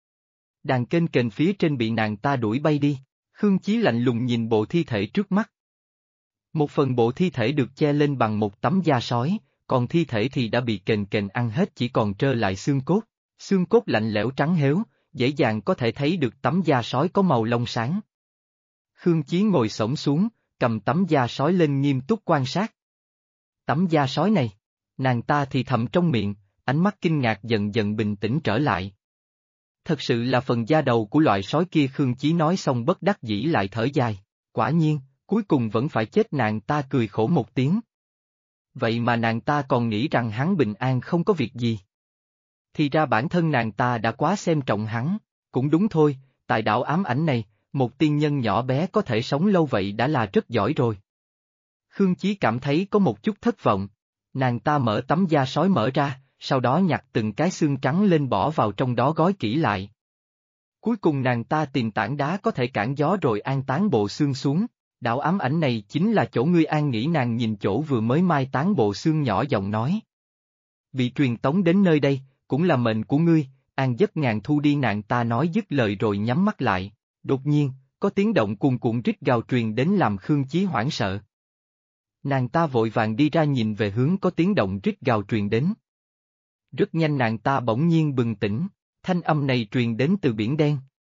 Đàn kênh kền phía trên bị nàng ta đuổi bay đi, Khương Chí lạnh lùng nhìn bộ thi thể trước mắt. Một phần bộ thi thể được che lên bằng một tấm da sói, còn thi thể thì đã bị kền kền ăn hết chỉ còn trơ lại xương cốt lạnh lẽo trắng héo, dễ dàng có thể thấy được tấm da sói có màu lông sáng. Khương Chí ngồi xổm xuống, cầm tấm da sói lên nghiêm túc quan sát. Tấm da sói này, nàng ta thì thầm trong miệng, ánh mắt kinh ngạc dần dần bình tĩnh trở lại. Thật sự là phần da đầu của loại sói kia. Khương Chí nói xong bất đắc dĩ lại thở dài, quả nhiên, cuối cùng vẫn phải chết. Nàng ta cười khổ một tiếng. Vậy mà nàng ta còn nghĩ rằng hắn bình an không có việc gì. Thì ra bản thân nàng ta đã quá xem trọng hắn, cũng đúng thôi, tại đảo ám ảnh này, một tiên nhân nhỏ bé có thể sống lâu vậy đã là rất giỏi rồi. Khương Chí cảm thấy có một chút thất vọng, nàng ta mở tấm da sói mở ra, sau đó nhặt từng cái xương trắng lên bỏ vào trong đó gói kỹ lại. Cuối cùng nàng ta tìm tảng đá có thể cản gió rồi an táng bộ xương xuống, đảo ám ảnh này chính là chỗ ngươi an nghỉ. Nàng nhìn chỗ vừa mới mai táng bộ xương nhỏ giọng nói. Bị truyền tống đến nơi đây, cũng là mệnh của ngươi, an giấc ngàn thu đi. Nàng ta nói dứt lời rồi nhắm mắt lại, đột nhiên, có tiếng động cuồn cuộn rít gào truyền đến làm Khương Chí hoảng sợ. Nàng ta vội vàng đi ra nhìn về hướng có tiếng động rít gào truyền đến. Rất nhanh nàng ta bỗng nhiên bừng tỉnh, thanh âm này truyền đến từ biển đen.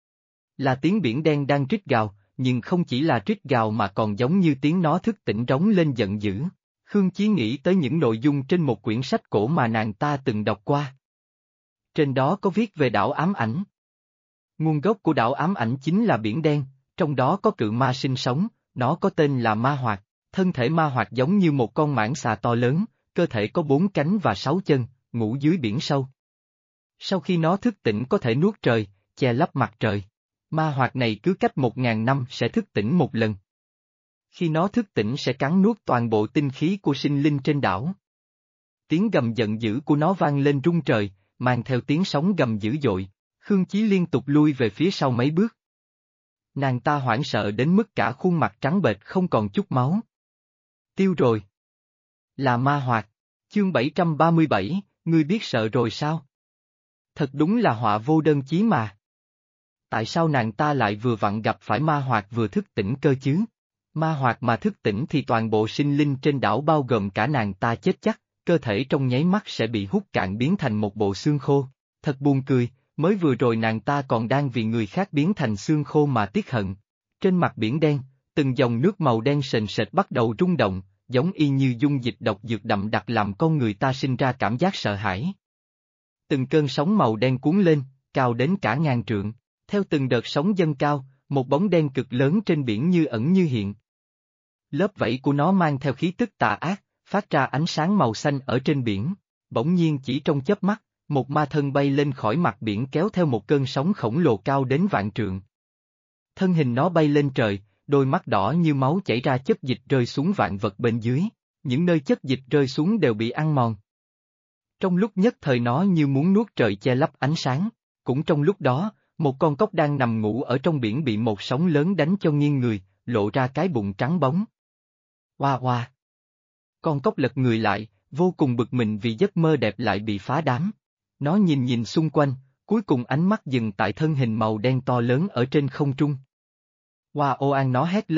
Là tiếng biển đen đang rít gào, nhưng không chỉ là rít gào mà còn giống như tiếng nó thức tỉnh rống lên giận dữ. Khương Chí nghĩ tới những nội dung trên một quyển sách cổ mà nàng ta từng đọc qua. Trên đó có viết về đảo ám ảnh. Nguồn gốc của đảo ám ảnh chính là biển đen, trong đó có cự ma sinh sống, nó có tên là ma hoạt. Thân thể ma hoạt giống như một con mãng xà to lớn, cơ thể có 4 cánh và 6 chân, ngủ dưới biển sâu. Sau khi nó thức tỉnh có thể nuốt trời, che lấp mặt trời. Ma hoạt này cứ cách 1000 năm sẽ thức tỉnh một lần. Khi nó thức tỉnh sẽ cắn nuốt toàn bộ tinh khí của sinh linh trên đảo. Tiếng gầm giận dữ của nó vang lên rung trời, mang theo tiếng sóng gầm dữ dội. Khương Chí liên tục lui về phía sau mấy bước. Nàng ta hoảng sợ đến mức cả khuôn mặt trắng bệch không còn chút máu. Tiêu rồi. Là ma hoạt. Chương 737, ngươi biết sợ rồi sao? Thật đúng là họa vô đơn chí mà. Tại sao nàng ta lại vừa vặn gặp phải ma hoạt vừa thức tỉnh cơ chứ? Ma hoạt mà thức tỉnh thì toàn bộ sinh linh trên đảo bao gồm cả nàng ta chết chắc, cơ thể trong nháy mắt sẽ bị hút cạn biến thành một bộ xương khô. Thật buồn cười, mới vừa rồi nàng ta còn đang vì người khác biến thành xương khô mà tiếc hận. Trên mặt biển đen, từng dòng nước màu đen sền sệt bắt đầu rung động, giống y như dung dịch độc dược đậm đặc làm con người ta sinh ra cảm giác sợ hãi. Từng cơn sóng màu đen cuốn lên, cao đến cả ngàn trượng, theo từng đợt sóng dâng cao, một bóng đen cực lớn trên biển như ẩn như hiện. Lớp vảy của nó mang theo khí tức tà ác, phát ra ánh sáng màu xanh ở trên biển, bỗng nhiên chỉ trong chớp mắt, một ma thân bay lên khỏi mặt biển kéo theo một cơn sóng khổng lồ cao đến vạn trượng. Thân hình nó bay lên trời, đôi mắt đỏ như máu chảy ra chất dịch rơi xuống vạn vật bên dưới, những nơi chất dịch rơi xuống đều bị ăn mòn. Trong lúc nhất thời nó như muốn nuốt trời che lấp ánh sáng, cũng trong lúc đó, một con cóc đang nằm ngủ ở trong biển bị một sóng lớn đánh cho nghiêng người, lộ ra cái bụng trắng bóng. Hoa hoa! Con cóc lật người lại, vô cùng bực mình vì giấc mơ đẹp lại bị phá đám. Nó nhìn nhìn xung quanh, cuối cùng ánh mắt dừng tại thân hình màu đen to lớn ở trên không trung. Hoa ô an nó hét lên,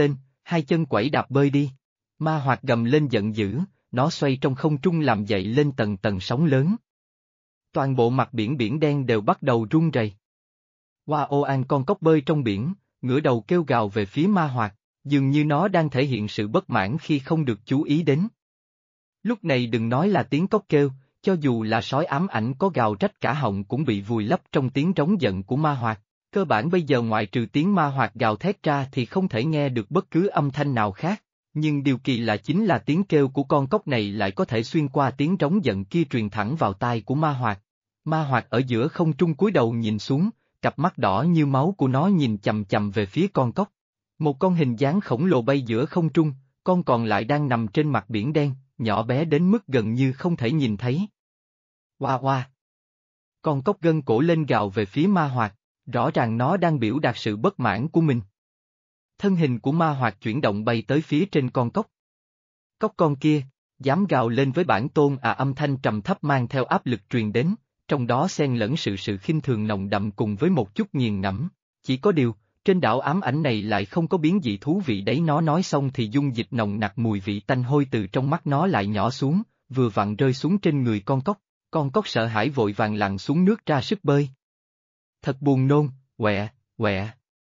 hai chân quẩy đạp bơi đi. Ma hoạt gầm lên giận dữ, nó xoay trong không trung làm dậy lên tầng tầng sóng lớn. Toàn bộ mặt biển biển đen đều bắt đầu rung rẩy. Hoa ô an con cóc bơi trong biển, ngửa đầu kêu gào về phía ma hoạt, dường như nó đang thể hiện sự bất mãn khi không được chú ý đến. Lúc này đừng nói là tiếng cóc kêu, cho dù là sói ám ảnh có gào rách cả họng cũng bị vùi lấp trong tiếng trống giận của ma hoạt. Cơ bản bây giờ ngoại trừ tiếng ma hoạt gào thét ra thì không thể nghe được bất cứ âm thanh nào khác, nhưng điều kỳ lạ chính là tiếng kêu của con cóc này lại có thể xuyên qua tiếng trống giận kia truyền thẳng vào tai của ma hoạt. Ma hoạt ở giữa không trung cúi đầu nhìn xuống, cặp mắt đỏ như máu của nó nhìn chằm chằm về phía con cóc. Một con hình dáng khổng lồ bay giữa không trung, con còn lại đang nằm trên mặt biển đen, nhỏ bé đến mức gần như không thể nhìn thấy. Hoa hoa. Con cóc gân cổ lên gào về phía ma hoạt, rõ ràng nó đang biểu đạt sự bất mãn của mình. Thân hình của ma hoạt chuyển động bay tới phía trên con cóc. Cóc con kia, dám gào lên với bản tôn à, âm thanh trầm thấp mang theo áp lực truyền đến, trong đó xen lẫn sự khinh thường nồng đậm cùng với một chút nghiền ngẫm. Chỉ có điều, trên đảo ám ảnh này lại không có biến dị thú vị đấy. Nó nói xong thì dung dịch nồng nặc mùi vị tanh hôi từ trong mắt nó lại nhỏ xuống, vừa vặn rơi xuống trên người con cóc. Con cóc sợ hãi vội vàng lặn xuống nước ra sức bơi. Thật buồn nôn, quẹ, quẹ.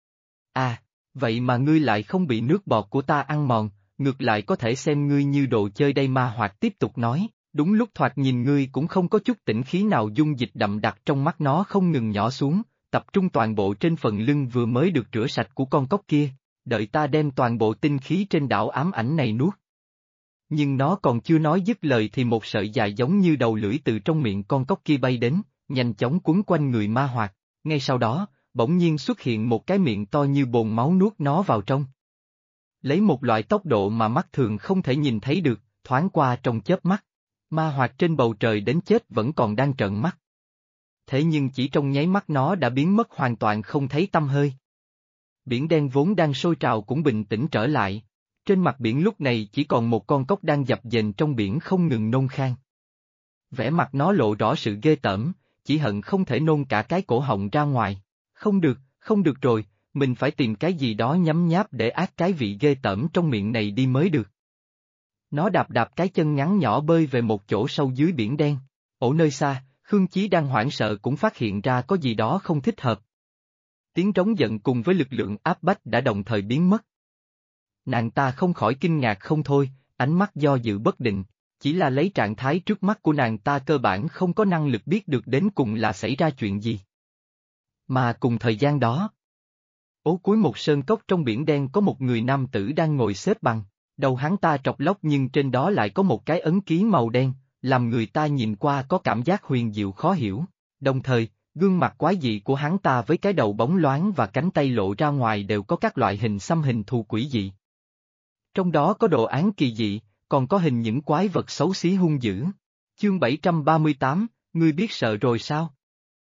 À, vậy mà ngươi lại không bị nước bọt của ta ăn mòn, ngược lại có thể xem ngươi như đồ chơi đây. Ma hoạt tiếp tục nói, đúng lúc thoạt nhìn ngươi cũng không có chút tĩnh khí nào. Dung dịch đậm đặc trong mắt nó không ngừng nhỏ xuống, tập trung toàn bộ trên phần lưng vừa mới được rửa sạch của con cóc kia, đợi ta đem toàn bộ tinh khí trên đảo ám ảnh này nuốt. Nhưng nó còn chưa nói dứt lời thì một sợi dài giống như đầu lưỡi từ trong miệng con cóc kia bay đến, nhanh chóng quấn quanh người ma hoạt, ngay sau đó, bỗng nhiên xuất hiện một cái miệng to như bồn máu nuốt nó vào trong. Lấy một loại tốc độ mà mắt thường không thể nhìn thấy được, thoáng qua trong chớp mắt, ma hoạt trên bầu trời đến chết vẫn còn đang trợn mắt. Thế nhưng chỉ trong nháy mắt nó đã biến mất hoàn toàn không thấy tăm hơi. Biển đen vốn đang sôi trào cũng bình tĩnh trở lại. Trên mặt biển lúc này chỉ còn một con cóc đang dập dềnh trong biển không ngừng nôn khan. Vẻ mặt nó lộ rõ sự ghê tởm, chỉ hận không thể nôn cả cái cổ họng ra ngoài. Không được rồi, mình phải tìm cái gì đó nhấm nháp để át cái vị ghê tởm trong miệng này đi mới được. Nó đạp đạp cái chân ngắn nhỏ bơi về một chỗ sâu dưới biển đen. Ở nơi xa, Khương Chí đang hoảng sợ cũng phát hiện ra có gì đó không thích hợp. Tiếng trống giận cùng với lực lượng áp bách đã đồng thời biến mất. Nàng ta không khỏi kinh ngạc không thôi, ánh mắt do dự bất định, chỉ là lấy trạng thái trước mắt của nàng ta cơ bản không có năng lực biết được đến cùng là xảy ra chuyện gì. Mà cùng thời gian đó, ố cuối một sơn cốc trong biển đen có một người nam tử đang ngồi xếp bằng, đầu hắn ta trọc lóc nhưng trên đó lại có một cái ấn ký màu đen, làm người ta nhìn qua có cảm giác huyền diệu khó hiểu, đồng thời, gương mặt quái dị của hắn ta với cái đầu bóng loáng và cánh tay lộ ra ngoài đều có các loại hình xăm hình thù quỷ dị. Trong đó có đồ án kỳ dị, còn có hình những quái vật xấu xí hung dữ. Chương 738, ngươi biết sợ rồi sao?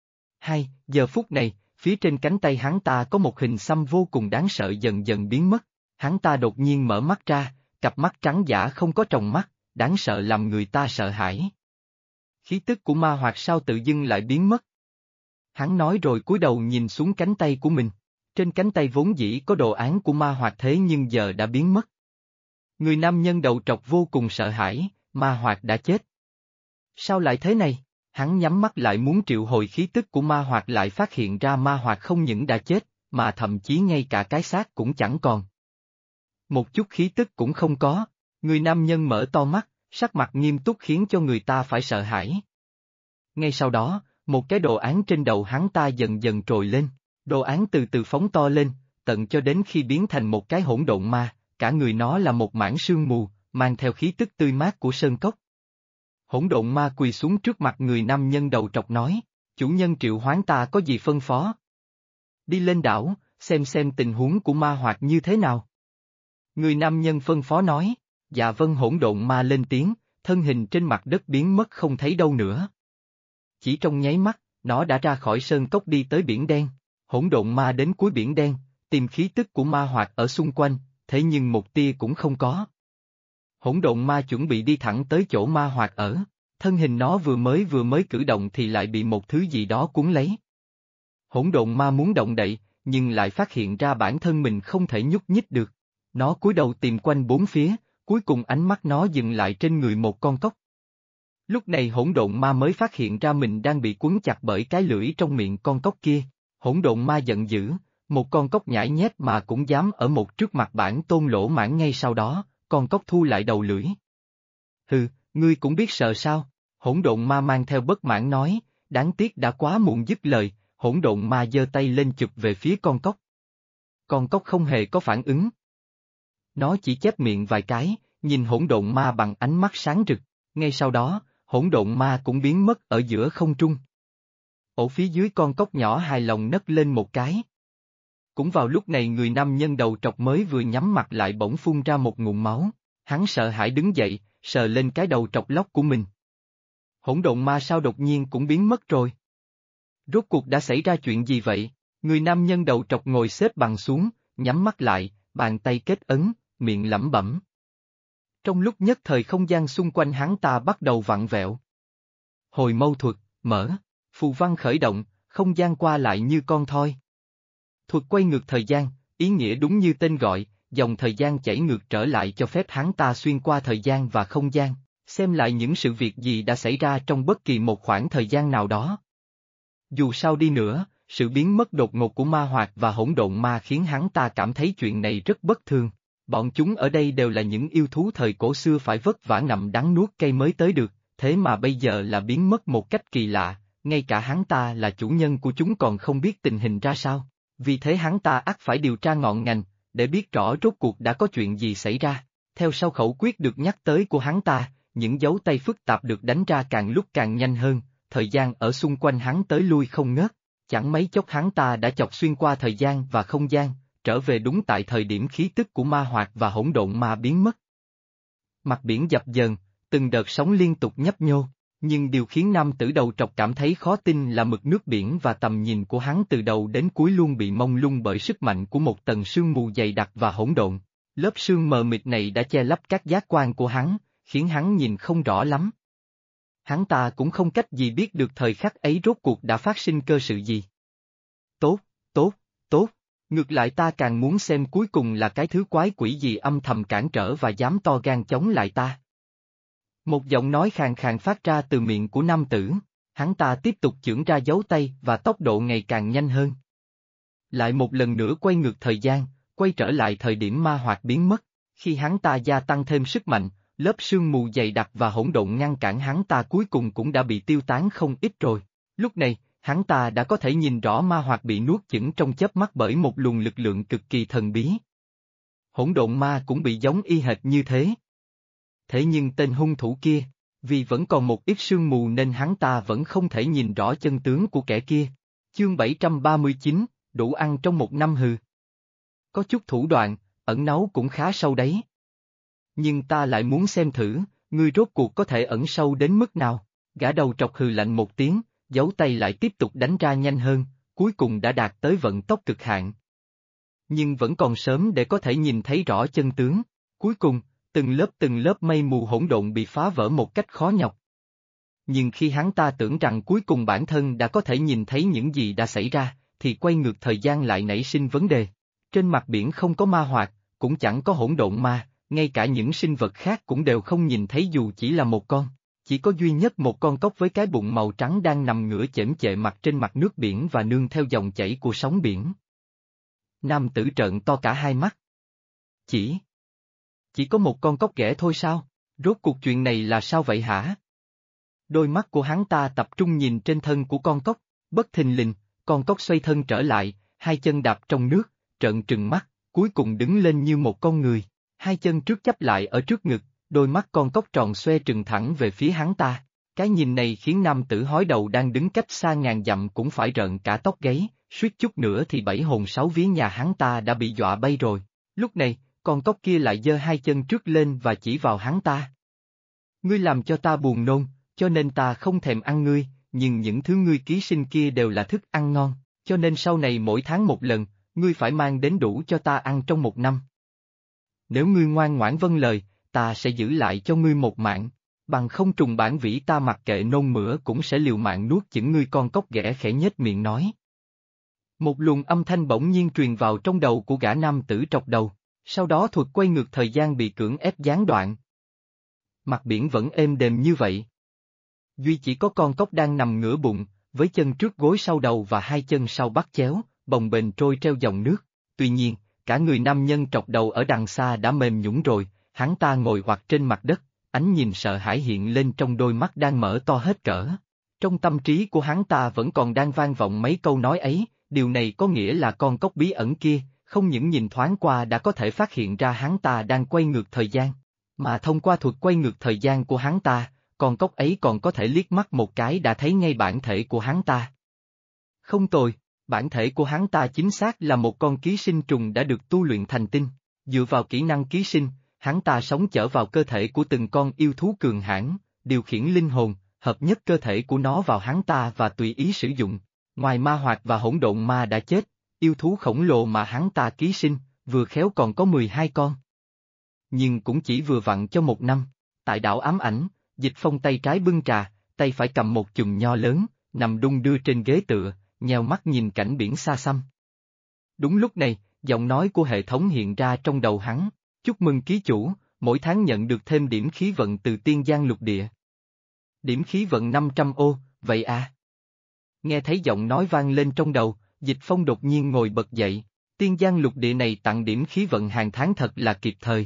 Giờ phút này, phía trên cánh tay hắn ta có một hình xăm vô cùng đáng sợ dần dần biến mất. Hắn ta đột nhiên mở mắt ra, cặp mắt trắng dã không có tròng mắt, đáng sợ làm người ta sợ hãi. Khí tức của ma hoạt sao tự dưng lại biến mất? Hắn nói rồi cúi đầu nhìn xuống cánh tay của mình. Trên cánh tay vốn dĩ có đồ án của ma hoạt thế nhưng giờ đã biến mất. Người nam nhân đầu trọc vô cùng sợ hãi, ma hoạt đã chết. Sao lại thế này? Hắn nhắm mắt lại muốn triệu hồi khí tức của ma hoạt lại phát hiện ra ma hoạt không những đã chết, mà thậm chí ngay cả cái xác cũng chẳng còn. Một chút khí tức cũng không có, người nam nhân mở to mắt, sắc mặt nghiêm túc khiến cho người ta phải sợ hãi. Ngay sau đó, một cái đồ án trên đầu hắn ta dần dần trồi lên, đồ án từ từ phóng to lên, tận cho đến khi biến thành một cái hỗn độn ma, cả người nó là một mảng sương mù, mang theo khí tức tươi mát của sơn cốc. Hỗn độn ma quỳ xuống trước mặt người nam nhân đầu trọc nói, chủ nhân triệu hoán ta có gì phân phó? Đi lên đảo, xem tình huống của ma hoạt như thế nào. Người nam nhân phân phó nói, dạ vâng. Hỗn độn ma lên tiếng, thân hình trên mặt đất biến mất không thấy đâu nữa. Chỉ trong nháy mắt, nó đã ra khỏi sơn cốc đi tới biển đen. Hỗn độn ma đến cuối biển đen, tìm khí tức của ma hoạt ở xung quanh, thế nhưng một tia cũng không có. Hỗn độn ma chuẩn bị đi thẳng tới chỗ ma hoạt ở, thân hình nó vừa mới cử động thì lại bị một thứ gì đó cuốn lấy. Hỗn độn ma muốn động đậy, nhưng lại phát hiện ra bản thân mình không thể nhúc nhích được. Nó cúi đầu tìm quanh bốn phía, cuối cùng ánh mắt nó dừng lại trên người một con cóc. Lúc này hỗn độn ma mới phát hiện ra mình đang bị quấn chặt bởi cái lưỡi trong miệng con cóc kia. Hỗn độn ma giận dữ, một con cóc nhãi nhép mà cũng dám ở một trước mặt bản tôn lỗ mãng. Ngay sau đó, con cóc thu lại đầu lưỡi. Hừ, ngươi cũng biết sợ sao? Hỗn độn ma mang theo bất mãn nói, đáng tiếc đã quá muộn. Dứt lời, hỗn độn ma giơ tay lên chụp về phía con cóc. Con cóc không hề có phản ứng. Nó chỉ chép miệng vài cái, nhìn hỗn độn ma bằng ánh mắt sáng rực, ngay sau đó, hỗn độn ma cũng biến mất ở giữa không trung. Ở phía dưới con cóc nhỏ hài lòng nấc lên một cái. Cũng vào lúc này người nam nhân đầu trọc mới vừa nhắm mặt lại bỗng phun ra một ngụm máu, hắn sợ hãi đứng dậy, sờ lên cái đầu trọc lóc của mình. Hỗn độn ma sao đột nhiên cũng biến mất rồi? Rốt cuộc đã xảy ra chuyện gì vậy? Người nam nhân đầu trọc ngồi xếp bằng xuống, nhắm mắt lại, bàn tay kết ấn, miệng lẩm bẩm. Trong lúc nhất thời không gian xung quanh hắn ta bắt đầu vặn vẹo. Hồi mâu thuật, mở, phù văn khởi động, không gian qua lại như con thoi. Thuật quay ngược thời gian, ý nghĩa đúng như tên gọi, dòng thời gian chảy ngược trở lại cho phép hắn ta xuyên qua thời gian và không gian, xem lại những sự việc gì đã xảy ra trong bất kỳ một khoảng thời gian nào đó. Dù sao đi nữa, sự biến mất đột ngột của ma hoạt và hỗn độn ma khiến hắn ta cảm thấy chuyện này rất bất thường. Bọn chúng ở đây đều là những yêu thú thời cổ xưa phải vất vả ngậm đắng nuốt cay mới tới được, thế mà bây giờ là biến mất một cách kỳ lạ, ngay cả hắn ta là chủ nhân của chúng còn không biết tình hình ra sao. Vì thế hắn ta ắt phải điều tra ngọn ngành, để biết rõ rốt cuộc đã có chuyện gì xảy ra. Theo sau khẩu quyết được nhắc tới của hắn ta, những dấu tay phức tạp được đánh ra càng lúc càng nhanh hơn, thời gian ở xung quanh hắn tới lui không ngớt. Chẳng mấy chốc hắn ta đã chọc xuyên qua thời gian và không gian, trở về đúng tại thời điểm khí tức của ma hoạt và hỗn độn ma biến mất. Mặt biển dập dờn, từng đợt sóng liên tục nhấp nhô, nhưng điều khiến nam tử đầu trọc cảm thấy khó tin là mực nước biển và tầm nhìn của hắn từ đầu đến cuối luôn bị mông lung bởi sức mạnh của một tầng sương mù dày đặc và hỗn độn. Lớp sương mờ mịt này đã che lấp các giác quan của hắn, khiến hắn nhìn không rõ lắm. Hắn ta cũng không cách gì biết được thời khắc ấy rốt cuộc đã phát sinh cơ sự gì. Tốt, tốt, tốt, ngược lại ta càng muốn xem cuối cùng là cái thứ quái quỷ gì âm thầm cản trở và dám to gan chống lại ta. Một giọng nói khàn khàn phát ra từ miệng của nam tử, hắn ta tiếp tục chưởng ra dấu tay và tốc độ ngày càng nhanh hơn. Lại một lần nữa quay ngược thời gian, quay trở lại thời điểm ma hoạt biến mất, khi hắn ta gia tăng thêm sức mạnh, lớp sương mù dày đặc và hỗn độn ngăn cản hắn ta cuối cùng cũng đã bị tiêu tán không ít rồi. Lúc này, hắn ta đã có thể nhìn rõ ma hoạt bị nuốt chửng trong chớp mắt bởi một luồng lực lượng cực kỳ thần bí. Hỗn độn ma cũng bị giống y hệt như thế. Thế nhưng tên hung thủ kia, vì vẫn còn một ít sương mù nên hắn ta vẫn không thể nhìn rõ chân tướng của kẻ kia. Chương 739, đủ ăn trong một năm hừ. Có chút thủ đoạn, ẩn náu cũng khá sâu đấy. Nhưng ta lại muốn xem thử, ngươi rốt cuộc có thể ẩn sâu đến mức nào. Gã đầu trọc hừ lạnh một tiếng, dấu tay lại tiếp tục đánh ra nhanh hơn, cuối cùng đã đạt tới vận tốc cực hạn. Nhưng vẫn còn sớm để có thể nhìn thấy rõ chân tướng. Cuối cùng, từng lớp mây mù hỗn độn bị phá vỡ một cách khó nhọc. Nhưng khi hắn ta tưởng rằng cuối cùng bản thân đã có thể nhìn thấy những gì đã xảy ra, thì quay ngược thời gian lại nảy sinh vấn đề. Trên mặt biển không có ma hoạt, cũng chẳng có hỗn độn ma, ngay cả những sinh vật khác cũng đều không nhìn thấy dù chỉ là một con. Chỉ có duy nhất một con cóc với cái bụng màu trắng đang nằm ngửa chễm chệ mặt trên mặt nước biển và nương theo dòng chảy của sóng biển. Nam tử trợn to cả hai mắt. Chỉ có một con cóc ghẻ thôi sao? Rốt cuộc chuyện này là sao vậy hả? Đôi mắt của hắn ta tập trung nhìn trên thân của con cóc, bất thình lình, con cóc xoay thân trở lại, hai chân đạp trong nước, trợn trừng mắt, cuối cùng đứng lên như một con người, hai chân trước chắp lại ở trước ngực, đôi mắt con cóc tròn xoe trừng thẳng về phía hắn ta. Cái nhìn này khiến nam tử hói đầu đang đứng cách xa ngàn dặm cũng phải rợn cả tóc gáy, suýt chút nữa thì bảy hồn sáu vía nhà hắn ta đã bị dọa bay rồi. Lúc này, con cóc kia lại giơ hai chân trước lên và chỉ vào hắn ta. Ngươi làm cho ta buồn nôn, cho nên ta không thèm ăn ngươi, nhưng những thứ ngươi ký sinh kia đều là thức ăn ngon, cho nên sau này mỗi tháng một lần, ngươi phải mang đến đủ cho ta ăn trong một năm. Nếu ngươi ngoan ngoãn vâng lời, ta sẽ giữ lại cho ngươi một mạng, bằng không trùng bản vĩ ta mặc kệ nôn mửa cũng sẽ liều mạng nuốt chửng ngươi. Con cóc ghẻ khẽ nhếch miệng nói. Một luồng âm thanh bỗng nhiên truyền vào trong đầu của gã nam tử trọc đầu. Sau đó thuật quay ngược thời gian bị cưỡng ép gián đoạn. Mặt biển vẫn êm đềm như vậy. Duy chỉ có con cóc đang nằm ngửa bụng, với chân trước gối sau đầu và hai chân sau bắt chéo, bồng bềnh trôi treo dòng nước. Tuy nhiên, cả người nam nhân trọc đầu ở đằng xa đã mềm nhũn rồi, hắn ta ngồi hoặc trên mặt đất, ánh nhìn sợ hãi hiện lên trong đôi mắt đang mở to hết cỡ. Trong tâm trí của hắn ta vẫn còn đang vang vọng mấy câu nói ấy, điều này có nghĩa là con cóc bí ẩn kia, không những nhìn thoáng qua đã có thể phát hiện ra hắn ta đang quay ngược thời gian, mà thông qua thuật quay ngược thời gian của hắn ta, con cóc ấy còn có thể liếc mắt một cái đã thấy ngay bản thể của hắn ta. Không tồi, bản thể của hắn ta chính xác là một con ký sinh trùng đã được tu luyện thành tinh. Dựa vào kỹ năng ký sinh, hắn ta sống chở vào cơ thể của từng con yêu thú cường hãn, điều khiển linh hồn, hợp nhất cơ thể của nó vào hắn ta và tùy ý sử dụng. Ngoài ma hoạt và hỗn độn ma đã chết, yêu thú khổng lồ mà hắn ta ký sinh, vừa khéo còn có 12 con. Nhưng cũng chỉ vừa vặn cho một năm. Tại đảo ám ảnh, Dịch Phong tay trái bưng trà, tay phải cầm một chùm nho lớn, nằm đung đưa trên ghế tựa, nheo mắt nhìn cảnh biển xa xăm. Đúng lúc này, giọng nói của hệ thống hiện ra trong đầu hắn. Chúc mừng ký chủ, mỗi tháng nhận được thêm điểm khí vận từ Tiên Giang lục địa. Điểm khí vận 500 ô, vậy à? Nghe thấy giọng nói vang lên trong đầu, Dịch Phong đột nhiên ngồi bật dậy. Tiên Giang lục địa này tặng điểm khí vận hàng tháng thật là kịp thời.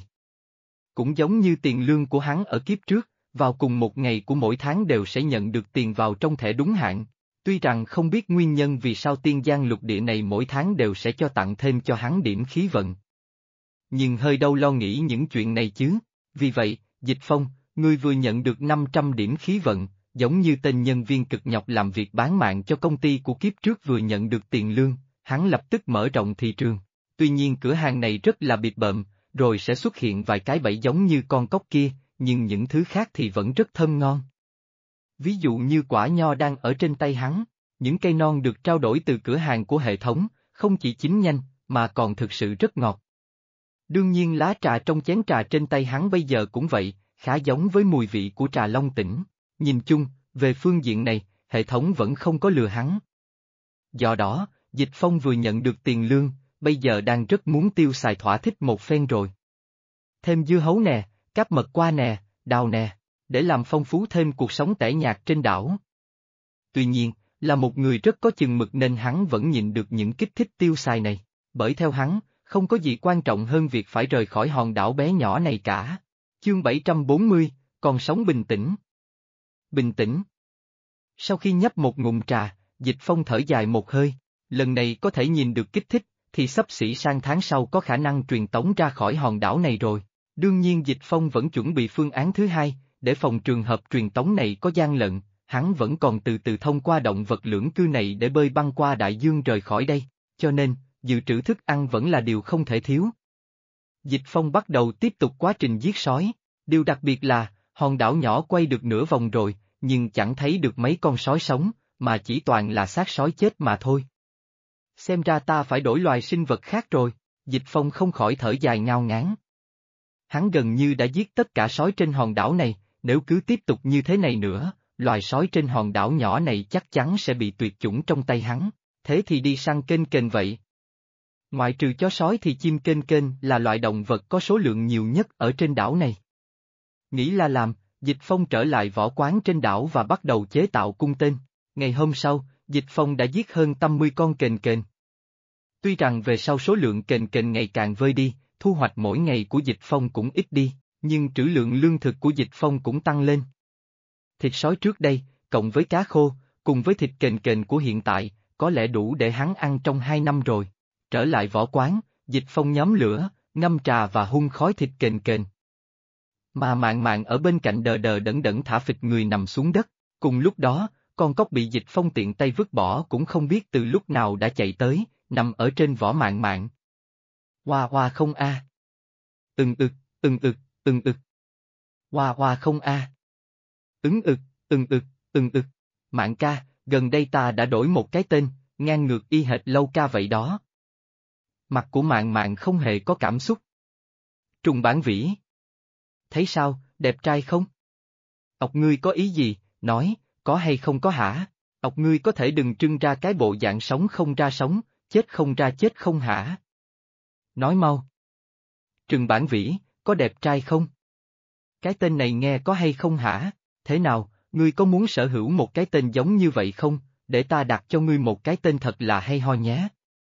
Cũng giống như tiền lương của hắn ở kiếp trước, vào cùng một ngày của mỗi tháng đều sẽ nhận được tiền vào trong thẻ đúng hạn. Tuy rằng không biết nguyên nhân vì sao Tiên Giang lục địa này mỗi tháng đều sẽ cho tặng thêm cho hắn điểm khí vận. Nhưng hơi đâu lo nghĩ những chuyện này chứ, vì vậy, Dịch Phong, ngươi vừa nhận được 500 điểm khí vận, giống như tên nhân viên cực nhọc làm việc bán mạng cho công ty của kiếp trước vừa nhận được tiền lương, hắn lập tức mở rộng thị trường. Tuy nhiên cửa hàng này rất là bịp bợm, rồi sẽ xuất hiện vài cái bẫy giống như con cóc kia, nhưng những thứ khác thì vẫn rất thơm ngon. Ví dụ như quả nho đang ở trên tay hắn, những cây non được trao đổi từ cửa hàng của hệ thống, không chỉ chín nhanh, mà còn thực sự rất ngọt. Đương nhiên lá trà trong chén trà trên tay hắn bây giờ cũng vậy, khá giống với mùi vị của trà Long Tỉnh. Nhìn chung, về phương diện này, hệ thống vẫn không có lừa hắn. Do đó, Dịch Phong vừa nhận được tiền lương, bây giờ đang rất muốn tiêu xài thỏa thích một phen rồi. Thêm dưa hấu nè, cáp mật qua nè, đào nè, để làm phong phú thêm cuộc sống tẻ nhạt trên đảo. Tuy nhiên, là một người rất có chừng mực nên hắn vẫn nhịn được những kích thích tiêu xài này, bởi theo hắn, không có gì quan trọng hơn việc phải rời khỏi hòn đảo bé nhỏ này cả. Chương 740, còn sống bình tĩnh. Bình tĩnh. Sau khi nhấp một ngụm trà, Dịch Phong thở dài một hơi, lần này có thể nhìn được kích thích, thì xấp xỉ sang tháng sau có khả năng truyền tống ra khỏi hòn đảo này rồi. Đương nhiên Dịch Phong vẫn chuẩn bị phương án thứ hai, để phòng trường hợp truyền tống này có gian lận, hắn vẫn còn từ từ thông qua động vật lưỡng cư này để bơi băng qua đại dương rời khỏi đây, cho nên, dự trữ thức ăn vẫn là điều không thể thiếu. Dịch Phong bắt đầu tiếp tục quá trình giết sói, điều đặc biệt là, hòn đảo nhỏ quay được nửa vòng rồi, nhưng chẳng thấy được mấy con sói sống, mà chỉ toàn là xác sói chết mà thôi. Xem ra ta phải đổi loài sinh vật khác rồi, Dịch Phong không khỏi thở dài ngao ngán. Hắn gần như đã giết tất cả sói trên hòn đảo này, nếu cứ tiếp tục như thế này nữa, loài sói trên hòn đảo nhỏ này chắc chắn sẽ bị tuyệt chủng trong tay hắn, thế thì đi săn kênh kênh vậy. Ngoại trừ chó sói thì chim kênh kênh là loại động vật có số lượng nhiều nhất ở trên đảo này. Nghĩ là làm, Dịch Phong trở lại võ quán trên đảo và bắt đầu chế tạo cung tên. Ngày hôm sau, Dịch Phong đã giết hơn 80 con kền kền. Tuy rằng về sau số lượng kền kền ngày càng vơi đi, thu hoạch mỗi ngày của Dịch Phong cũng ít đi, nhưng trữ lượng lương thực của Dịch Phong cũng tăng lên. Thịt sói trước đây, cộng với cá khô, cùng với thịt kền kền của hiện tại, có lẽ đủ để hắn ăn trong 2 năm rồi. Trở lại võ quán, Dịch Phong nhóm lửa, ngâm trà và hun khói thịt kền kền. Mà Mạn Mạn ở bên cạnh đờ đờ đẫn đẫn thả phịch người nằm xuống đất, cùng lúc đó, con cóc bị Dịch Phong tiện tay vứt bỏ cũng không biết từ lúc nào đã chạy tới, nằm ở trên vỏ Mạn Mạn. Hoa hoa không a. Ưng ực, ưng ực, ưng ực. Hoa hoa không a. Ứng ực, ưng ực, ưng ực. Mạn ca, gần đây ta đã đổi một cái tên, ngang ngược y hệt Lâu ca vậy đó. Mặt của Mạn Mạn không hề có cảm xúc. Trùng Bản Vĩ. Thấy sao, đẹp trai không? Ốc ngươi có ý gì, nói, có hay không có hả? Ốc ngươi có thể đừng trưng ra cái bộ dạng sống không ra sống, chết không ra chết không hả? Nói mau. Trừng Bản Vĩ, có đẹp trai không? Cái tên này nghe có hay không hả? Thế nào, ngươi có muốn sở hữu một cái tên giống như vậy không? Để ta đặt cho ngươi một cái tên thật là hay ho nhé.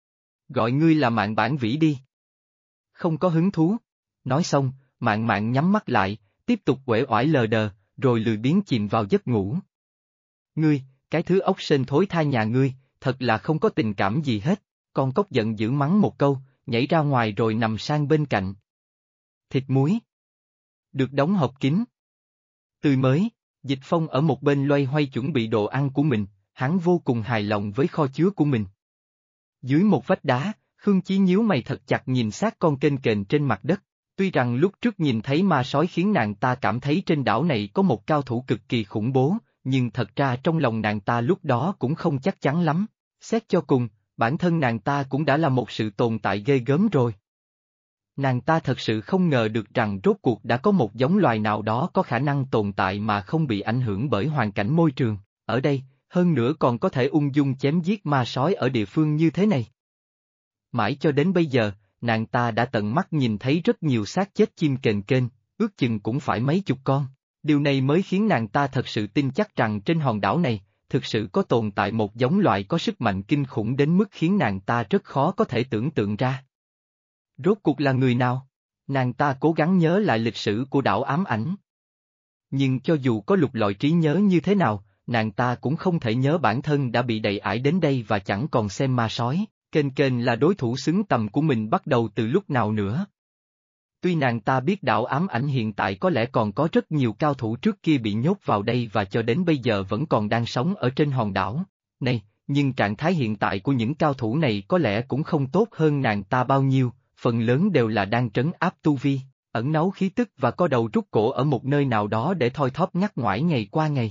Gọi ngươi là Mạn Bản Vĩ đi. Không có hứng thú. Nói xong, Mạn Mạn nhắm mắt lại, tiếp tục uể oải lờ đờ, rồi lười biếng chìm vào giấc ngủ. Ngươi, cái thứ ốc sên thối tha nhà ngươi, thật là không có tình cảm gì hết. Con cóc giận dữ mắng một câu, nhảy ra ngoài rồi nằm sang bên cạnh. Thịt muối. Được đóng hộp kín. Tươi mới, Dịch Phong ở một bên loay hoay chuẩn bị đồ ăn của mình, hắn vô cùng hài lòng với kho chứa của mình. Dưới một vách đá, Khương Chí nhíu mày thật chặt nhìn xác con kênh kềnh trên mặt đất. Tuy rằng lúc trước nhìn thấy ma sói khiến nàng ta cảm thấy trên đảo này có một cao thủ cực kỳ khủng bố, nhưng thật ra trong lòng nàng ta lúc đó cũng không chắc chắn lắm. Xét cho cùng, bản thân nàng ta cũng đã là một sự tồn tại ghê gớm rồi. Nàng ta thật sự không ngờ được rằng rốt cuộc đã có một giống loài nào đó có khả năng tồn tại mà không bị ảnh hưởng bởi hoàn cảnh môi trường, ở đây, hơn nữa còn có thể ung dung chém giết ma sói ở địa phương như thế này. Mãi cho đến bây giờ, nàng ta đã tận mắt nhìn thấy rất nhiều xác chết chim kền kênh, ước chừng cũng phải mấy chục con. Điều này mới khiến nàng ta thật sự tin chắc rằng trên hòn đảo này, thực sự có tồn tại một giống loài có sức mạnh kinh khủng đến mức khiến nàng ta rất khó có thể tưởng tượng ra. Rốt cuộc là người nào? Nàng ta cố gắng nhớ lại lịch sử của đảo ám ảnh. Nhưng cho dù có lục lọi trí nhớ như thế nào, nàng ta cũng không thể nhớ bản thân đã bị đày ải đến đây và chẳng còn xem ma sói, kênh kênh là đối thủ xứng tầm của mình bắt đầu từ lúc nào nữa. Tuy nàng ta biết đảo ám ảnh hiện tại có lẽ còn có rất nhiều cao thủ trước kia bị nhốt vào đây và cho đến bây giờ vẫn còn đang sống ở trên hòn đảo này, nhưng trạng thái hiện tại của những cao thủ này có lẽ cũng không tốt hơn nàng ta bao nhiêu, phần lớn đều là đang trấn áp tu vi, ẩn náu khí tức và co đầu rút cổ ở một nơi nào đó để thoi thóp ngắt ngoải ngày qua ngày.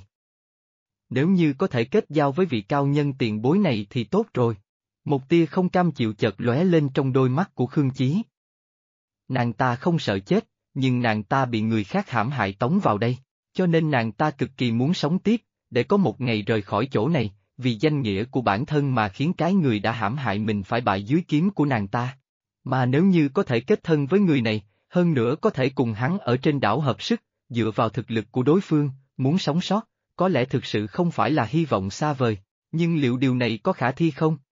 Nếu như có thể kết giao với vị cao nhân tiền bối này thì tốt rồi. Một tia không cam chịu chợt lóe lên trong đôi mắt của Khương Chí. Nàng ta không sợ chết, nhưng nàng ta bị người khác hãm hại tống vào đây, cho nên nàng ta cực kỳ muốn sống tiếp, để có một ngày rời khỏi chỗ này, vì danh nghĩa của bản thân mà khiến cái người đã hãm hại mình phải bại dưới kiếm của nàng ta. Mà nếu như có thể kết thân với người này, hơn nữa có thể cùng hắn ở trên đảo hợp sức, dựa vào thực lực của đối phương, muốn sống sót, có lẽ thực sự không phải là hy vọng xa vời, nhưng liệu điều này có khả thi không?